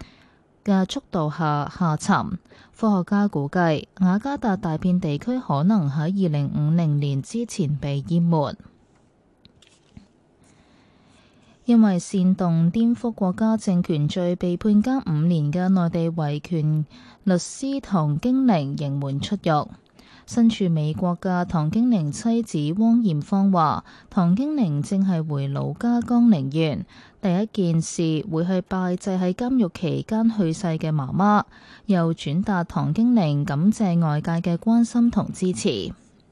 下沉。科學家估計，雅加達大片地區可能喺2050年之前被淹沒。 因為煽動顛覆國家政權罪被判監5年嘅內地維權律師唐經寧刑滿出獄。身處美國嘅唐經寧妻子汪艷芳話：唐經寧正係回老家江寧縣，第一件事會去拜祭喺監獄期間去世嘅媽媽，又轉達唐經寧感謝外界嘅關心同支持。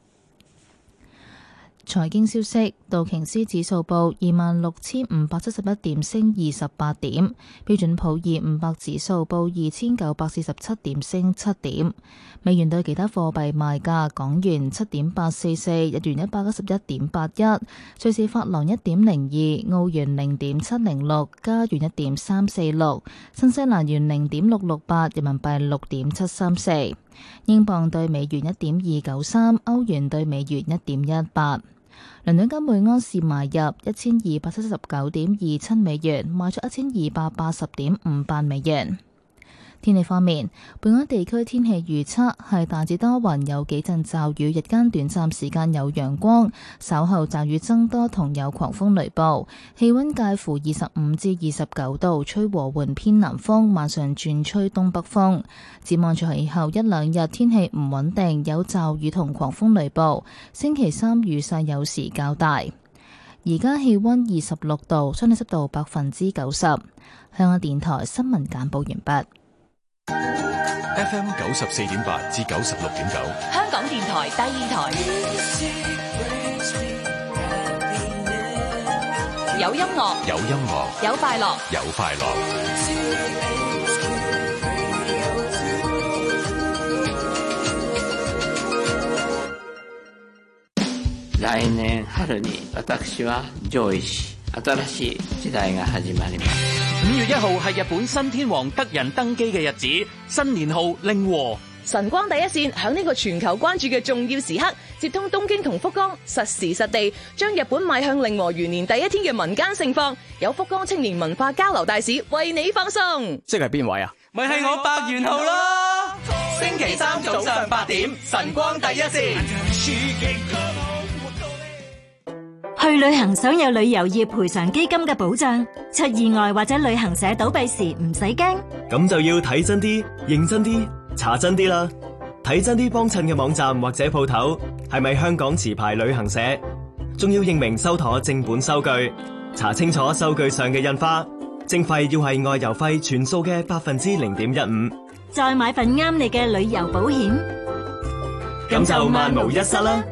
財經消息：道瓊斯指數報26,571點，升28點；標準普爾500指數報2,947點，升7點。美元對其他貨幣賣價：港元7.844，日元111.81，瑞士法郎1.02，澳元0.706，加元1.346，新西蘭元0.668，人民幣6.734，英鎊對美元1.293，歐元對美元1.18。倫敦金每盎司買入1279.27美元，賣出1280.58美元。天氣方面，本港地區天氣預測係大致多雲，有幾陣驟雨，日間短暫時間有陽光，稍後驟雨增多同有狂風雷暴，氣溫介乎25至29度，吹和緩偏南風，晚上轉吹東北風。展望隨後一兩日天氣唔穩定，有驟雨同狂風雷暴，星期三雨勢有時較大。而家氣溫26度，相對濕度90%。香港電台新聞簡報完畢。 FM 94.8至96.9， 香港電台第二台，有音樂， 有音樂， 有快樂， 有快樂。 来年春に私は上位し新しい時代が始まります。 5月1號係日本新天皇德仁登基嘅日子，新年號令和。 晨光第一線響呢個全球關注嘅重要時刻，接通東京同福岡，實時實地將日本邁向令和元年第一天嘅民間盛況，有福岡青年文化交流大使為你放送。 即係邊位啊？ 咪係我百元號咯！星期三早上8點，晨光第一線。 去旅行想有旅遊業賠償基金嘅保障，出意外或者旅行社倒閉時唔使驚。 咁就要睇真啲、認真啲、查真啲啦。睇真啲幫襯嘅網站或者鋪頭係咪香港持牌旅行社，仲要認明收妥正本收據，查清楚收據上嘅印花，徵費要係外遊費全數嘅0.15%， 再買份啱你嘅旅遊保險， 咁就萬無一失啦。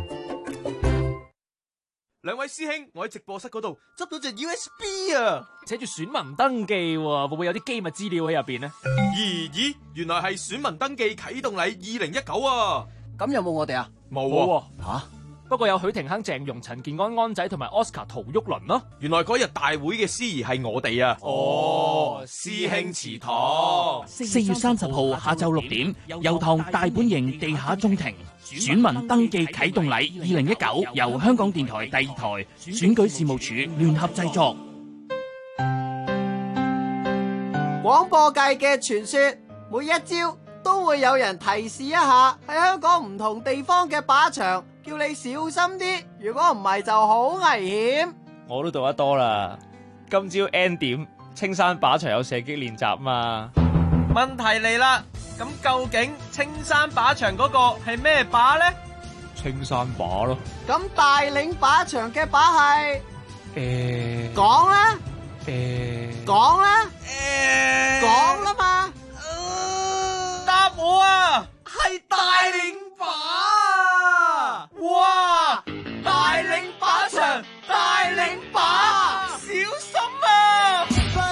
兩位師兄，我喺直播室嗰度執到隻 USB 啊， 寫住選民登記喎，會唔會有啲機密資料喺入邊呢？ 咦，原來係選民登記啟動禮2019啊！ 咁有冇我哋啊？ 冇喎。 吓？ 不過有許廷鏗、鄭融、陳健安、安仔同埋 Oscar 陶旭倫咯。 原來嗰日大會嘅司儀係我哋啊！ 哦， 師兄祠堂。 4月30號下晝6點，油塘大本營地下中庭選民登記啟動禮2019，由香港電台第二台選舉事務處聯合製作。 廣播界嘅傳說，每一朝都會有人提示一下喺香港唔同地方嘅靶場，叫你小心啲，如果唔係就好危險。 我都讀得多啦，今朝 N 點青山靶場有射擊練習嘛。 問題嚟啦，咁究竟青山靶場嗰個係咩靶呢？ 青山靶咯。 咁大嶺靶場嘅靶係？講啦。講啦。講啦嘛。 答我啊，係大嶺靶。哇！大嶺靶場，大嶺靶，小心啊！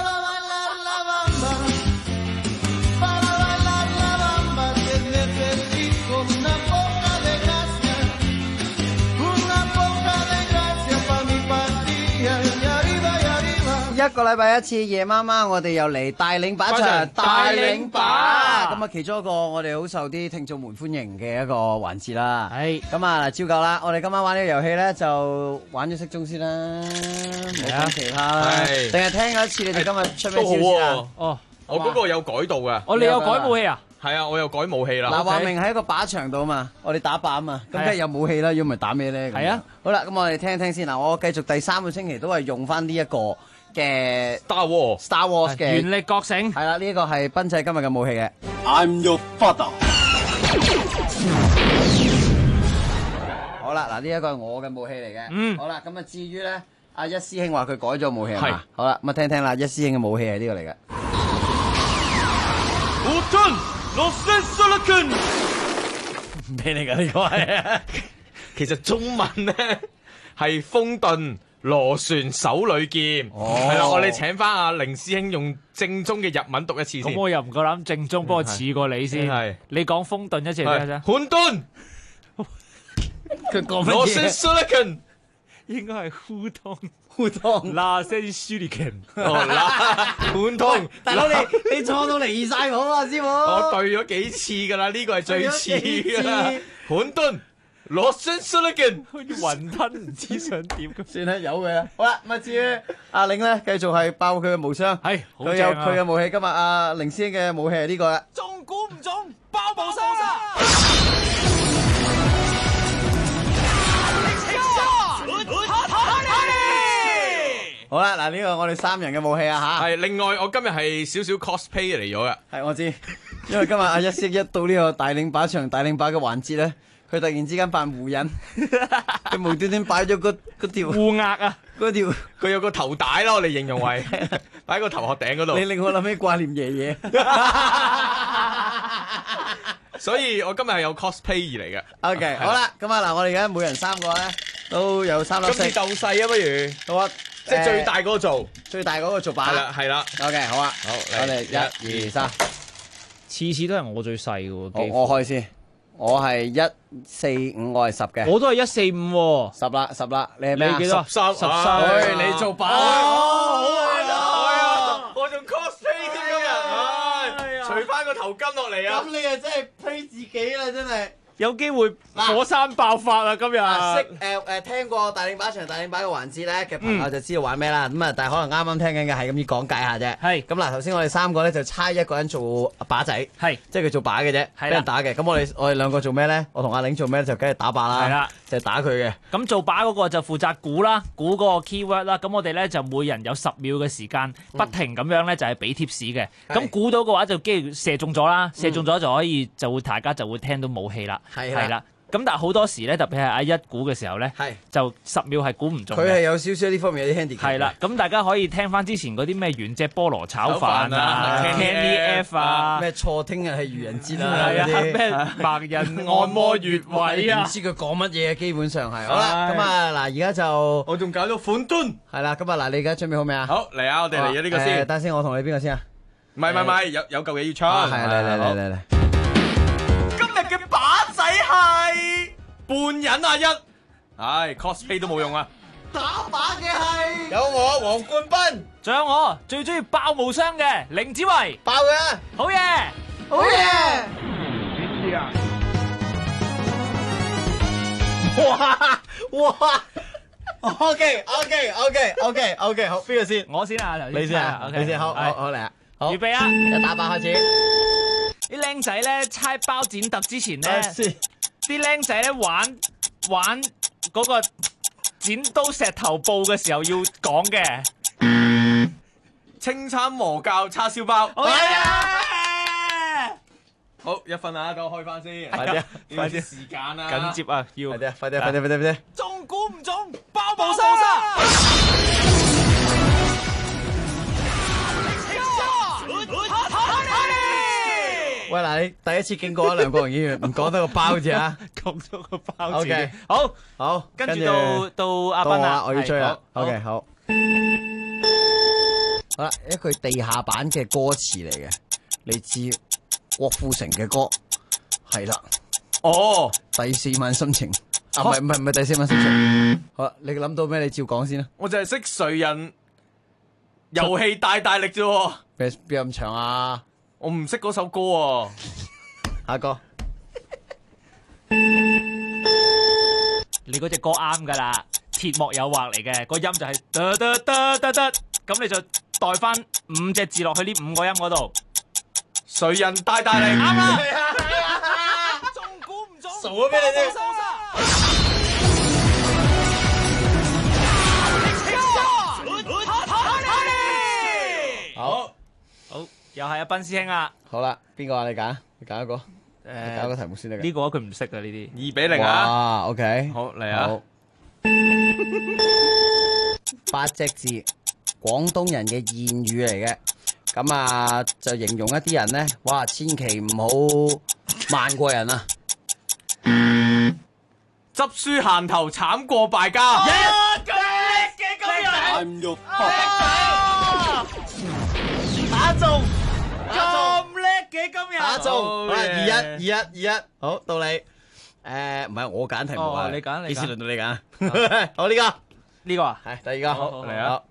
一個禮拜一次，夜媽媽我哋又嚟大嶺靶場，大嶺靶。咁啊，其中一個我哋好受啲聽眾們歡迎嘅一個環節啦。係咁啊，照舊啦，我哋今晚玩呢個遊戲咧，就玩咗骰盅先啦，冇講其他啦。定係聽咗一次，你哋今日出咩招先啊？ 哦，我嗰個有改到噶。 你有改武器啊？ 係啊，我又改武器啦。 嗱，話明喺一個靶場度嘛，我哋打靶啊嘛，咁梗係有武器啦，如果唔係打咩咧？ 係啊。 好啦，咁我哋聽一聽先嗱，我繼續第3個星期都係用翻呢一個嘅 Star Wars 嘅原力覺醒。 係啦，呢一個係賓仔今日嘅武器嘅。 I'm your father。 好啦，嗱呢一個係我嘅武器嚟嘅。好啦，咁啊至於咧，阿一師兄話佢改咗武器係嘛？好啦，咁啊聽聽啦，一師兄嘅武器係呢個嚟嘅。 咩嚟㗎？呢個係其實中文咧係風遁螺旋手裏劍，係啦，我哋請翻阿凌師兄用正宗嘅日文讀一次先。 咁我又唔夠膽正宗，不過似過你先。 係你講風遁一次嚟啫。 混沌， 佢講乜嘢？ 螺旋手裏劍應該係烏湯。 烏湯嗱聲 Shuriken， 換湯， 大佬你錯到離晒譜啊，師傅！ 我對咗幾次㗎啦，呢個係最似㗎啦。混沌，螺旋手裏劍， 好似雲吞唔知想點咁。 算啦，有嘅。好啦，咁啊至於阿玲咧，繼續係爆佢嘅無雙。 係， 佢有佢嘅武器。今日阿凌師兄嘅武器係呢個啦。 中估唔中，爆無雙啊！ 好啦，嗱呢個我哋3人嘅武器啊吓。 係，另外我今日係少少 cosplay 嚟咗嘅。 係，我知，因為今日阿一師一到呢個大領靶場大領靶嘅環節咧，佢突然之間扮胡人，佢無端端擺咗個條護額啊， 嗰條佢有個頭帶咯，我哋形容為擺喺個頭殼頂嗰度。 你令我諗起掛念爺爺。 所以我今日係有 cosplay 嚟嘅。 OK， 好啦，咁啊嗱，我哋而家每人3個咧都有3粒色。 今次鬥細啊，不如好啊。 即係最大嗰個做， 最大嗰個做靶。 係啦，係啦。 OK，好啊， 好， 我哋1、2、3， 次次都係我最細嘅喎。 我開先，我係1、4、5，我係10嘅。 我都係1、4、5喎。 10啦，你係咩啊？ 你幾多 13。 喂，你做靶。 我仲 cosplay 添㗎，除翻個頭巾落嚟啊！ 咁你啊真係 play 自己啦，真係。 有機會火山爆發啊！今日識聽過大領靶場大領靶嘅環節咧嘅朋友就知道玩咩啦。咁啊，但係可能啱啱聽緊嘅係咁要講解下啫。 係咁嗱，頭先我哋3個咧就猜一個人做靶仔，係即係佢做靶嘅啫，俾人打嘅。咁我哋2個做咩咧？我同阿玲做咩咧？就梗係打靶啦。係啦，就係打佢嘅。 咁做靶嗰個就負責估啦，估嗰個 keyword 啦。咁我哋咧就每人有10秒嘅時間，不停咁樣咧就係俾 tips 嘅。咁估到嘅話就機會射中咗啦，射中咗就可以大家就會聽到武器啦。係啦。咁但係好多時咧，特別係阿一估嘅時候咧，就10秒係估唔中嘅。 佢係有少少呢方面有啲 handy。 係啦，咁大家可以聽翻之前嗰啲咩原隻菠蘿炒飯啊 ，Candy F 啊， 咩錯聽日係愚人節啊， 係啊，咩白人按摩穴位啊， 唔知佢講乜嘢，基本上係。好啦，咁啊嗱，而家就我仲搞咗款端。 係啦，咁啊嗱，你而家準備好未啊？ 好嚟啊！我哋嚟咗呢個先。 等先，我同你邊個先啊？ 唔係，有嚿嘢要出。 係嚟。 今日嘅靶仔係半人阿一，唉 cosplay 都冇用啊！ 打靶嘅係有我黃冠斌， 仲有我最中意爆無雙嘅凌子維， 爆佢啊！ 好嘢， 好嘢！ 點知啊？ 哇 ！OK，好，邊個先？ 我先啊， 你先啊，你先，好嚟啊！ 預備啊！ 打靶開始。 啲僆仔咧猜包剪揼之前咧，啲僆仔咧玩嗰個剪刀石頭布嘅時候要講嘅， 清餐和教叉燒包。 好嘢！ 好1分啊，等我開翻先。 快啲時間啊！ 緊接啊，要快啲！ 中估唔中，爆無雙！ 喂嗱，你第一次經過梁國榮議員，唔講得個包字啊？ 講咗個包字。 OK，好， 跟住到阿斌啦， 我要追啦。OK，好。好啦，一句地下版嘅歌詞嚟嘅，嚟自郭富城嘅歌，係啦。 哦， 第4晚心情啊，唔係第4晚心情。好啦，你諗到咩？你照講先啦。 我就係識誰人遊戲大力啫喎。 邊有咁長啊？ 我唔識嗰首歌啊。 下個， 你嗰隻歌啱噶啦，鐵幕誘惑嚟嘅，個音就係得得得得得，咁你就代翻5隻字落去呢5個音嗰度。 誰人大大力？啱啦， 中估唔中？ 數咗俾你聽。 好，又係阿斌師兄啊！ 好啦，邊個啊？你揀一個。揀個題目先得㗎。 呢個佢唔識啊，呢啲 2-0啊！ 哇 ，OK， 好嚟啊！ 好，8隻字，廣東人嘅諺語嚟嘅。咁啊，就形容一啲人咧，哇，千祈唔好慢過人啊！ 執輸閒頭慘過敗家。 咁叻嘅今日，打中，咁叻嘅今日， 打中，好啦，21，好到你。唔係我揀題目啊， 你揀， 呢次輪到你揀。好呢個， 呢個啊， 係第二個， 好嚟啊！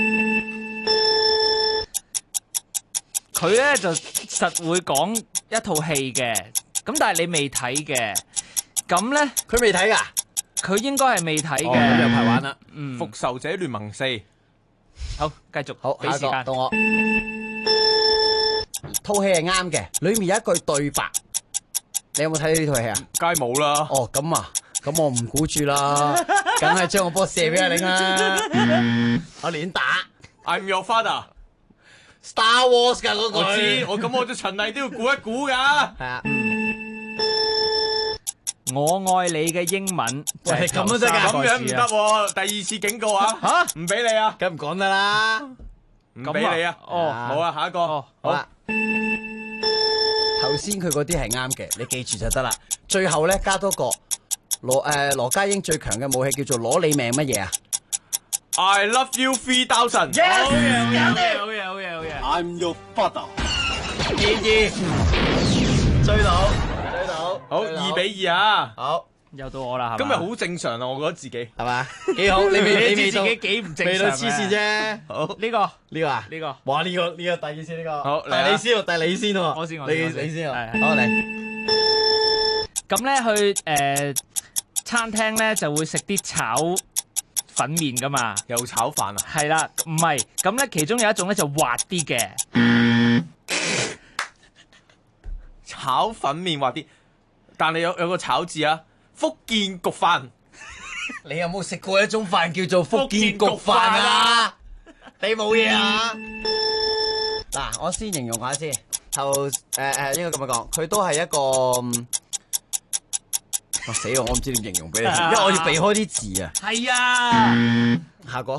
佢咧就實會講一套戲嘅，咁但係你未睇嘅，咁咧佢未睇㗎， 佢應該係未睇嘅。 咁有排玩啦。 復仇者聯盟4， 好，繼續， 好， 俾時間到我。套戲係啱嘅，裏面有一句對白，你有冇睇呢套戲啊？ 梗係冇啦。 哦，咁啊，咁我唔估住啦，梗係將個波射俾阿玲啦。我亂打 ，I'm your father。Star Wars 㗎嗰句。 我知，我就循例都要估一估㗎。 係啊。 我愛你嘅英文就係咁都得㗎， 咁樣唔得喎，第2次警告啊！ 嚇， 唔俾你啊！ 梗唔講得啦， 唔俾你啊！ 哦， 冇啊，下一個。 好啦。頭先佢嗰啲係啱嘅，你記住就得啦。最後咧加多個羅家英最強嘅武器叫做攞你命乜嘢啊 ？I love you 3000。 好嘢。 I'm your father。2-2，追到。 好2-2啊！ 好， 又到我啦，係嘛？ 今日好正常啊，我覺得自己係嘛？幾好，你知自己幾唔正常？ 未到黐線啫。好， 呢個啊？ 呢個，哇！呢個第二次呢個。 好， 但係你先喎， 我先， 你先喎。好嚟。 咁咧去餐廳咧就會食啲炒粉麵噶嘛， 又炒飯啊？ 係啦，唔係，咁咧其中有一種咧就滑啲嘅， 炒粉麵滑啲，但係有個炒字啊，福建焗飯。 你有冇食過一種飯叫做福建焗飯啊？你冇嘢啊？嗱，我先形容下先，應該咁樣講，佢都係一個。死我唔知點形容俾你，因為我要避開啲字啊。 係啊， 下個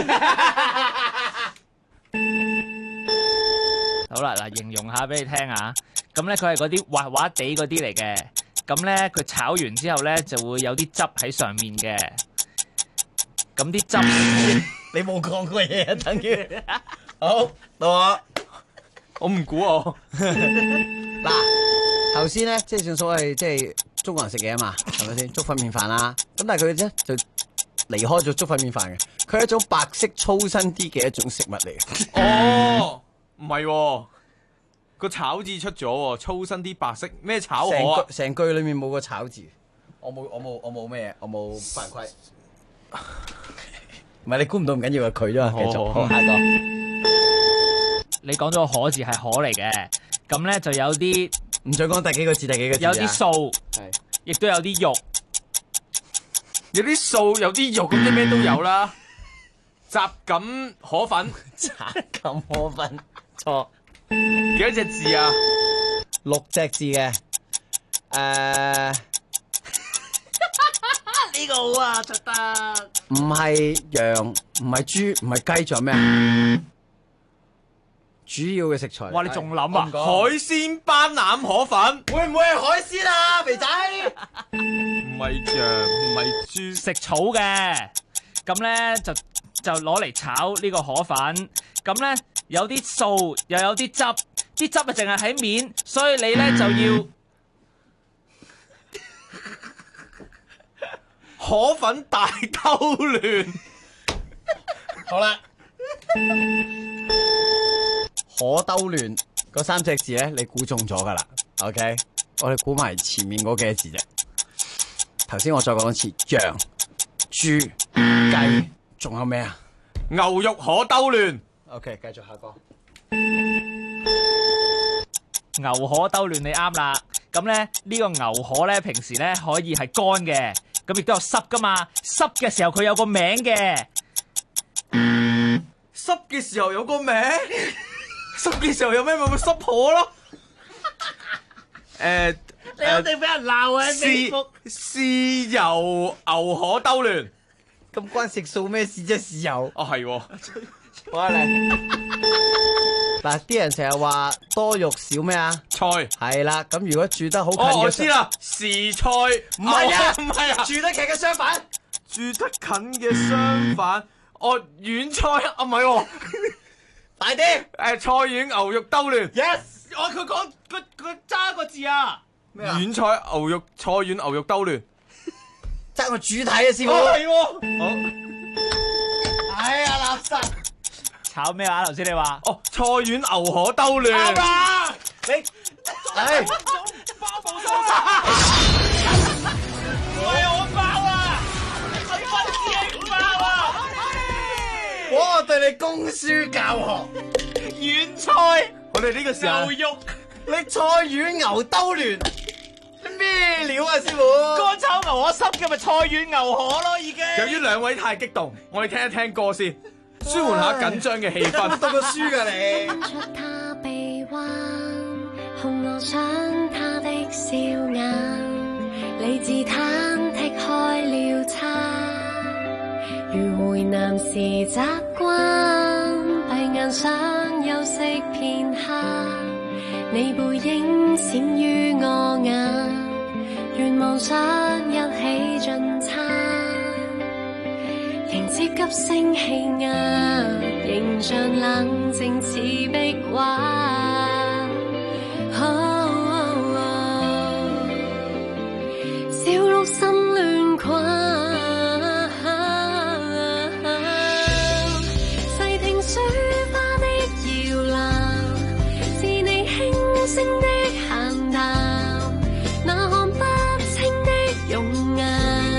好啦，嗱，形容下俾你聽啊。咁咧佢係嗰啲滑滑地嗰啲嚟嘅，咁咧佢炒完之後咧就會有啲汁喺上面嘅。咁啲汁你冇講過嘢啊，等於好到我唔估我。嗱，頭先咧即係正所謂即係。中國人食嘢啊嘛，係咪先？粥粉麵飯啦，咁但係佢咧就離開咗粥粉麵飯嘅，佢係一種白色粗身啲嘅一種食物嚟嘅。 哦，唔係喎，個炒字出咗喎，粗身啲白色咩炒河啊？ 成句裏面冇個炒字，我冇咩嘢，我冇犯規。唔係你估唔到唔緊要啊，佢啫嘛，繼續。好，下一個。 你講咗個河字係河嚟嘅，咁咧就有啲。 唔想講第幾個字， 有啲素，亦都有啲肉， 有啲素，有啲肉，咁啲咩都有啦。雜錦河粉， 雜錦河粉，錯。 幾多隻字啊 ？6隻字嘅。 呢個好啊，出得。 唔係羊，唔係豬，唔係雞，仲有咩啊？主要嘅食材。 哇！你仲諗啊？ 海鮮斑腩河粉， 會唔會係海鮮啊，肥仔？ 唔係羊，唔係豬， 食草嘅。咁咧就攞嚟炒呢個河粉。咁咧有啲素，又有啲汁，啲汁啊淨係喺面，所以你咧就要河粉大兜亂。 好啦。可兜亂嗰3隻字咧，你估中咗噶啦 ，OK？ 我哋估埋前面嗰幾個字啫。頭先我再講一次，羊、豬、雞，仲有咩啊？ 牛肉可兜亂。 OK， 繼續下個。 牛河兜亂你啱啦。咁咧呢個牛河咧平時咧可以係乾嘅，咁亦都有濕噶嘛。濕嘅時候佢有個名嘅。 濕嘅時候有個名，濕嘅時候有咩咪濕婆咯。 你一定俾人鬧啊！ 豉油牛河兜亂， 咁關食素咩事啫？豉油哦係喎， 我嚟。嗱，啲人成日話多肉少咩啊？ 菜係啦，咁如果煮得好近嘅， 我知啦，時菜唔係啊，唔係啊， 煮得近嘅相反， 煮得近嘅相反，軟菜啊，唔係喎， 快啲， 菜遠牛肉兜亂 ，yes， 佢講佢揸個字啊， 咩啊？ 軟菜牛肉菜遠牛肉兜亂， 爭個主題啊，師傅， 係喎， 好，哎呀，垃圾。 炒咩話？頭先你話菜遠牛河兜亂。 啱啦，你係包冇收晒，唔係我包啊，係分子包啊！ 我對你供書教學， 軟菜， 我哋呢個時候牛肉， 你菜遠牛兜亂，咩料啊，師傅？ 乾炒牛河濕嘅咪菜遠牛河咯，已經。 由於兩位太激動，我哋聽一聽歌先。舒緩下緊張嘅氣氛。 讀個書㗎你。 出他臂彎，紅羅上他的笑顏，理智忐忑開了叉，如回南時習慣，閉眼想休息片刻，你背影閃於我眼，願望想一起進餐。迎接急升氣壓，形象冷靜似壁畫。小鹿心亂困，細聽水花的搖籃，是你輕聲的閒談，那看不清的容顏。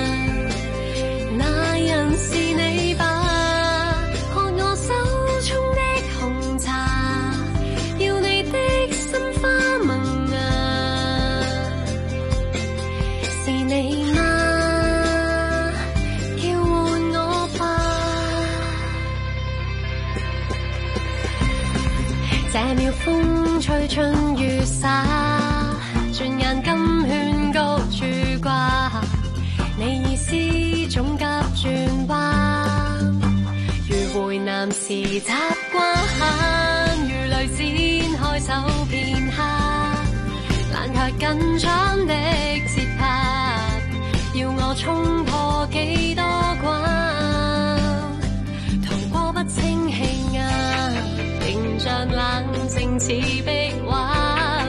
是你吧？看我手中的紅茶，要你的心花萌芽。是你嗎？叫喚我吧。這秒風吹春雨灑，轉眼金圈高處掛。你意思總急轉彎，如回南時習慣，如淚展開手片刻，難卻緊張的節拍，要我衝破幾多關，逃過不清氣壓，形象冷靜似壁畫。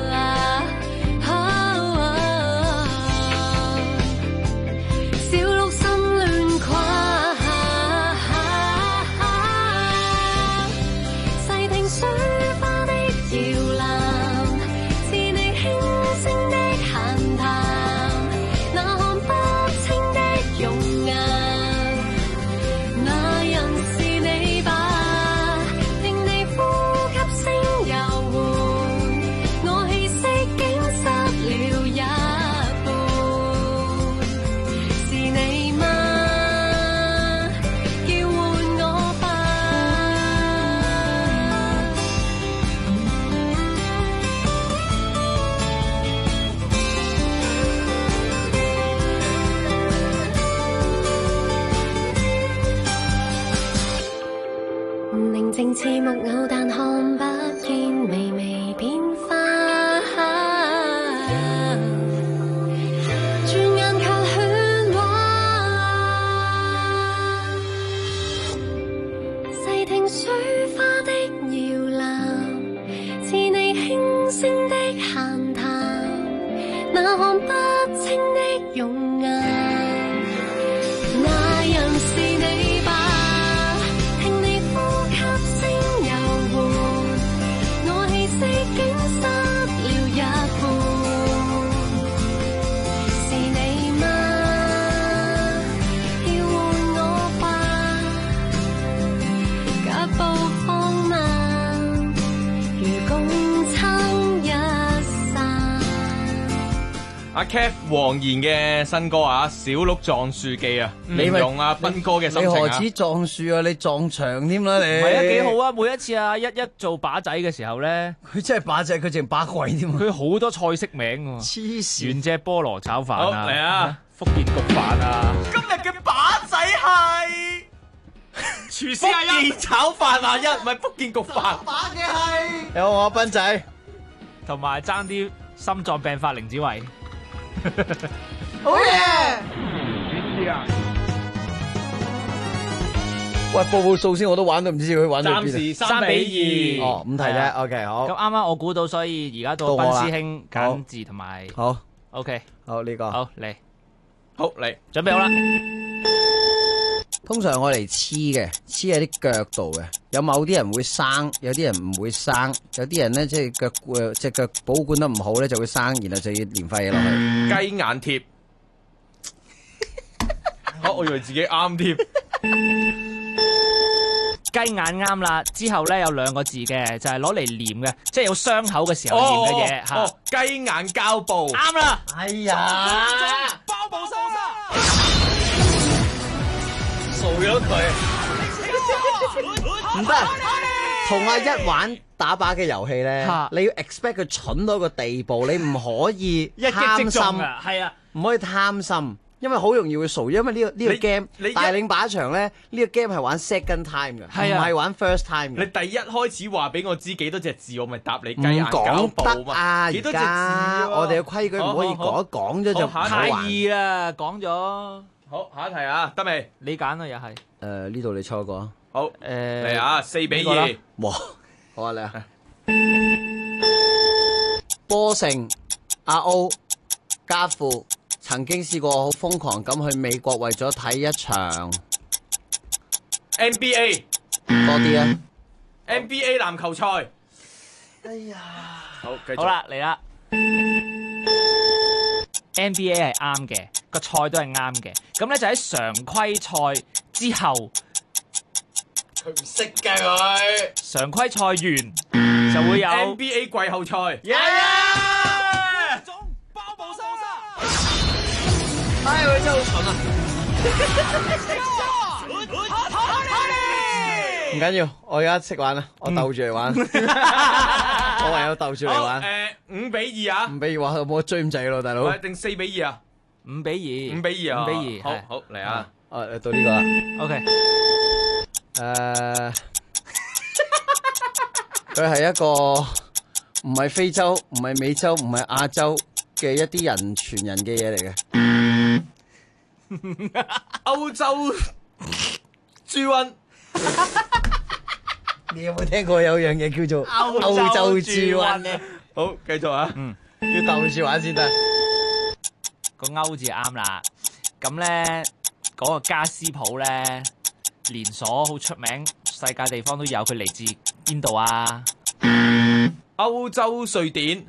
靜似木偶，但看不見微微變化。轉眼卻喧嘩，細聽水花的搖籃，似你輕聲的閒談，那看不清的容顏，那人是你吧？聽你呼吸聲悠緩，我氣息竟失阿 Kev 黃妍嘅新歌啊，《小鹿撞樹記》啊，形容阿斌哥嘅心情啊。 你何止撞樹啊？你撞牆添啦你。 唔係啊，幾好啊！每一次啊，一做把仔嘅時候咧， 佢真係把仔，佢淨把鬼添。 佢好多菜式名喎。 黐線。 原隻菠蘿炒飯好啊， 嚟啊， 福建焗飯啊。 今日嘅把仔係廚師阿一，福建炒飯阿一，唔係福建焗飯。 把嘅係有我斌仔， 同埋爭啲心臟病發凌子維。 好嘢！ 喂，報數先，我都玩都唔知佢玩到邊。 暫時3比2。 哦，5題啫。OK， 好。 咁啱啱我估到，所以而家到斌師兄揀字同埋。 好。 OK， 好呢個。 好嚟， 好嚟， 準備好啦。 通常我嚟黐嘅，黐喺啲腳度嘅。有某啲人會生，有啲人唔會生。有啲人咧即係隻腳保管得唔好咧，就會生，然後就要連塊嘢落去。 雞眼貼。我以為自己啱添。 雞眼啱啦，之後咧有2個字嘅，就係攞嚟黏嘅，即係有傷口嘅時候黏嘅嘢嚇。 雞眼膠布。 啱啦。 哎呀！ 包布收沙。 掃咗佢，唔得。同阿一玩打靶嘅遊戲咧，你要 expect 佢蠢到一個地步，你唔可以一擊即貪心， 中啊，係啊， 唔可以貪心，因為好容易會掃。因為呢個 game 帶領靶場咧，呢個 game 係玩 second time 嘅，唔係玩 first time 嘅。 你第一開始話俾我知幾多隻字，我咪答你雞眼膠布唔講得啊！ 幾多隻字啊？ 我哋嘅規矩唔可以講咗就唔好玩。 太易啦，講咗。 好，下一題啊，得未？ 你揀啦，又係。 呢度你錯過。 好，嚟啊，4比2。 哇，好啊，你啊。波成阿 O 家父曾經試過好瘋狂咁去美國為咗睇一場 NBA 多啲啊 NBA 籃球賽。 哎呀， 好，繼續。 好啦，嚟啦。NBA 係啱嘅，個賽都係啱嘅。咁咧就喺常規賽之後， 佢唔識㗎佢。 常規賽完就會有 NBA 季後賽。 包布收沙。 唉，佢真係好蠢啊！唔緊要，我而家識玩啦，我鬥住嚟玩。我唯有鬥住嚟玩。 5比2啊 ！5比2話有冇追咁滯咯，大佬？ 喂，定4比2啊 ？5比2。 5比2啊！ 5比2。 好，好嚟啊！ 到呢個啦。 OK。 佢係一個唔係非洲、唔係美洲、唔係亞洲嘅一啲人傳人嘅嘢嚟嘅。 歐洲豬瘟。 你有冇聽過有樣嘢叫做歐洲豬瘟咧？ 好，繼續啊！ 要鬥住玩先得。 個歐字啱啦。咁咧嗰個家私鋪咧連鎖好出名，世界地方都有。佢嚟自邊度啊？ 歐洲瑞典。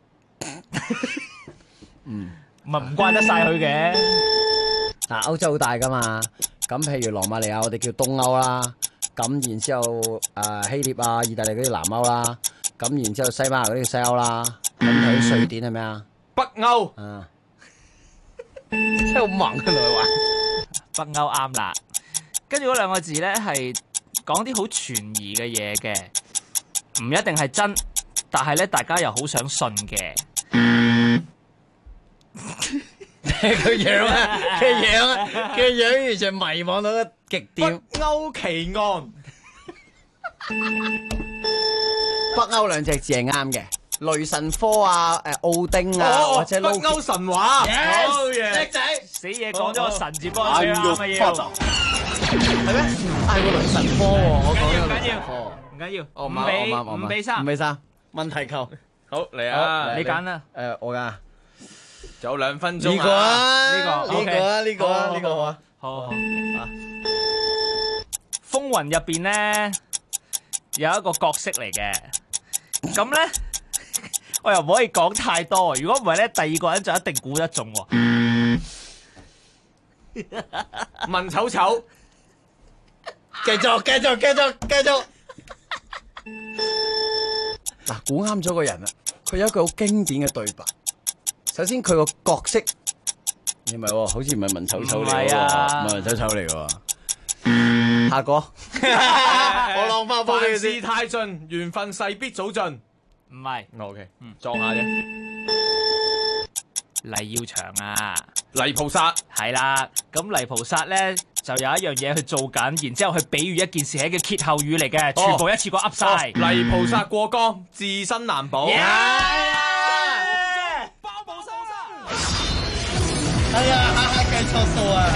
咪唔關得晒佢嘅。 嗱，歐洲好大噶嘛。咁譬如羅馬尼亞，我哋叫東歐啦。咁然之後希臘啊、意大利嗰啲南歐啦。咁然之後西班牙嗰啲西歐啦。咁睇瑞典係咩啊？ 北歐。 真係好猛啊！來玩。 北歐啱啦。跟住嗰2個字咧係講啲好傳疑嘅嘢嘅，唔一定係真，但係咧大家又好想信嘅。 佢樣啊，佢樣完全迷惘到個極點。 北歐奇案。 北歐2隻字係啱嘅，雷神科啊、奧丁啊，或者北歐神話。 好嘢，叻仔，死嘢講咗個神字幫佢啱嘅嘢。 係咩？嗌個雷神科喎，我講唔緊要， 哦 5比3。 5比3，問題球。 好嚟啊！ 你揀啦。 我㗎。 仲有2分鐘。 呢個啊， 呢個好啊。好。風雲入邊咧有一個角色嚟嘅，咁咧我又唔可以講太多，如果唔係咧，第2個人就一定估得中喎。 文醜醜。 繼續。嗱，估啱咗個人啦，佢有一句好經典嘅對白， 首先佢個角色，唔係喎，好似唔係文丑丑嚟喎，唔係文丑丑嚟喎。下個， 我浪翻波凡事太盡，緣分勢必早盡。 唔係 ，OK，撞下啫。 黎耀祥啊， 黎菩薩係啦，咁黎菩薩咧就有一樣嘢去做緊，然之後去比喻一件事係一個歇後語嚟嘅，全部一次過噏晒。 黎菩薩過江，自身難保。 包保收生。哎呀，下下計錯數啊！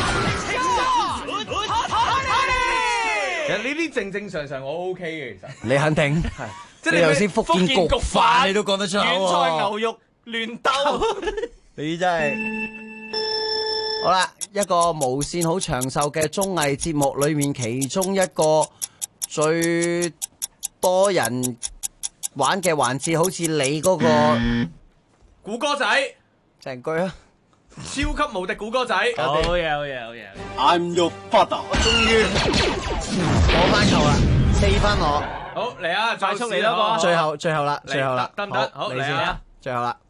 其實呢啲正正常常我 OK 嘅，其實。 你肯定係，即係你頭先福建焗飯你都講得出口喎。 軟菜牛肉亂鬥， 你真係好啦！一個無線好長壽嘅綜藝節目裏面，其中一個最多人玩嘅環節，好似你嗰個估歌仔， 成句啊！ 超級無敵估歌仔， 好嘢好嘢好嘢 ！I'm your father， 我終於攞翻球啦，4分我。 好嚟啊！ 快速嚟多個， 最後啦，最後啦， 得唔得？好嚟啊！ 最後啦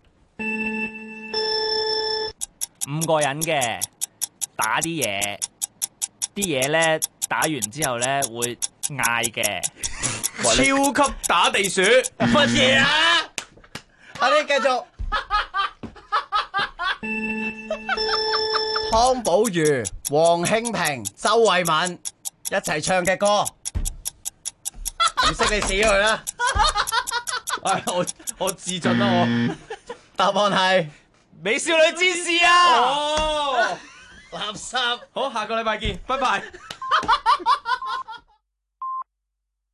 ，5個人嘅打啲嘢，啲嘢咧打完之後咧會嗌嘅， 超級打地鼠， 乜嘢啊？ 快啲繼續。湯寶如、黃興平、周慧敏一齊唱嘅歌，唔識你死佢啦！ 唉，我自盡啦我。 答案係美少女戰士啊！ 哦， 垃圾。 好，下個禮拜見，拜拜。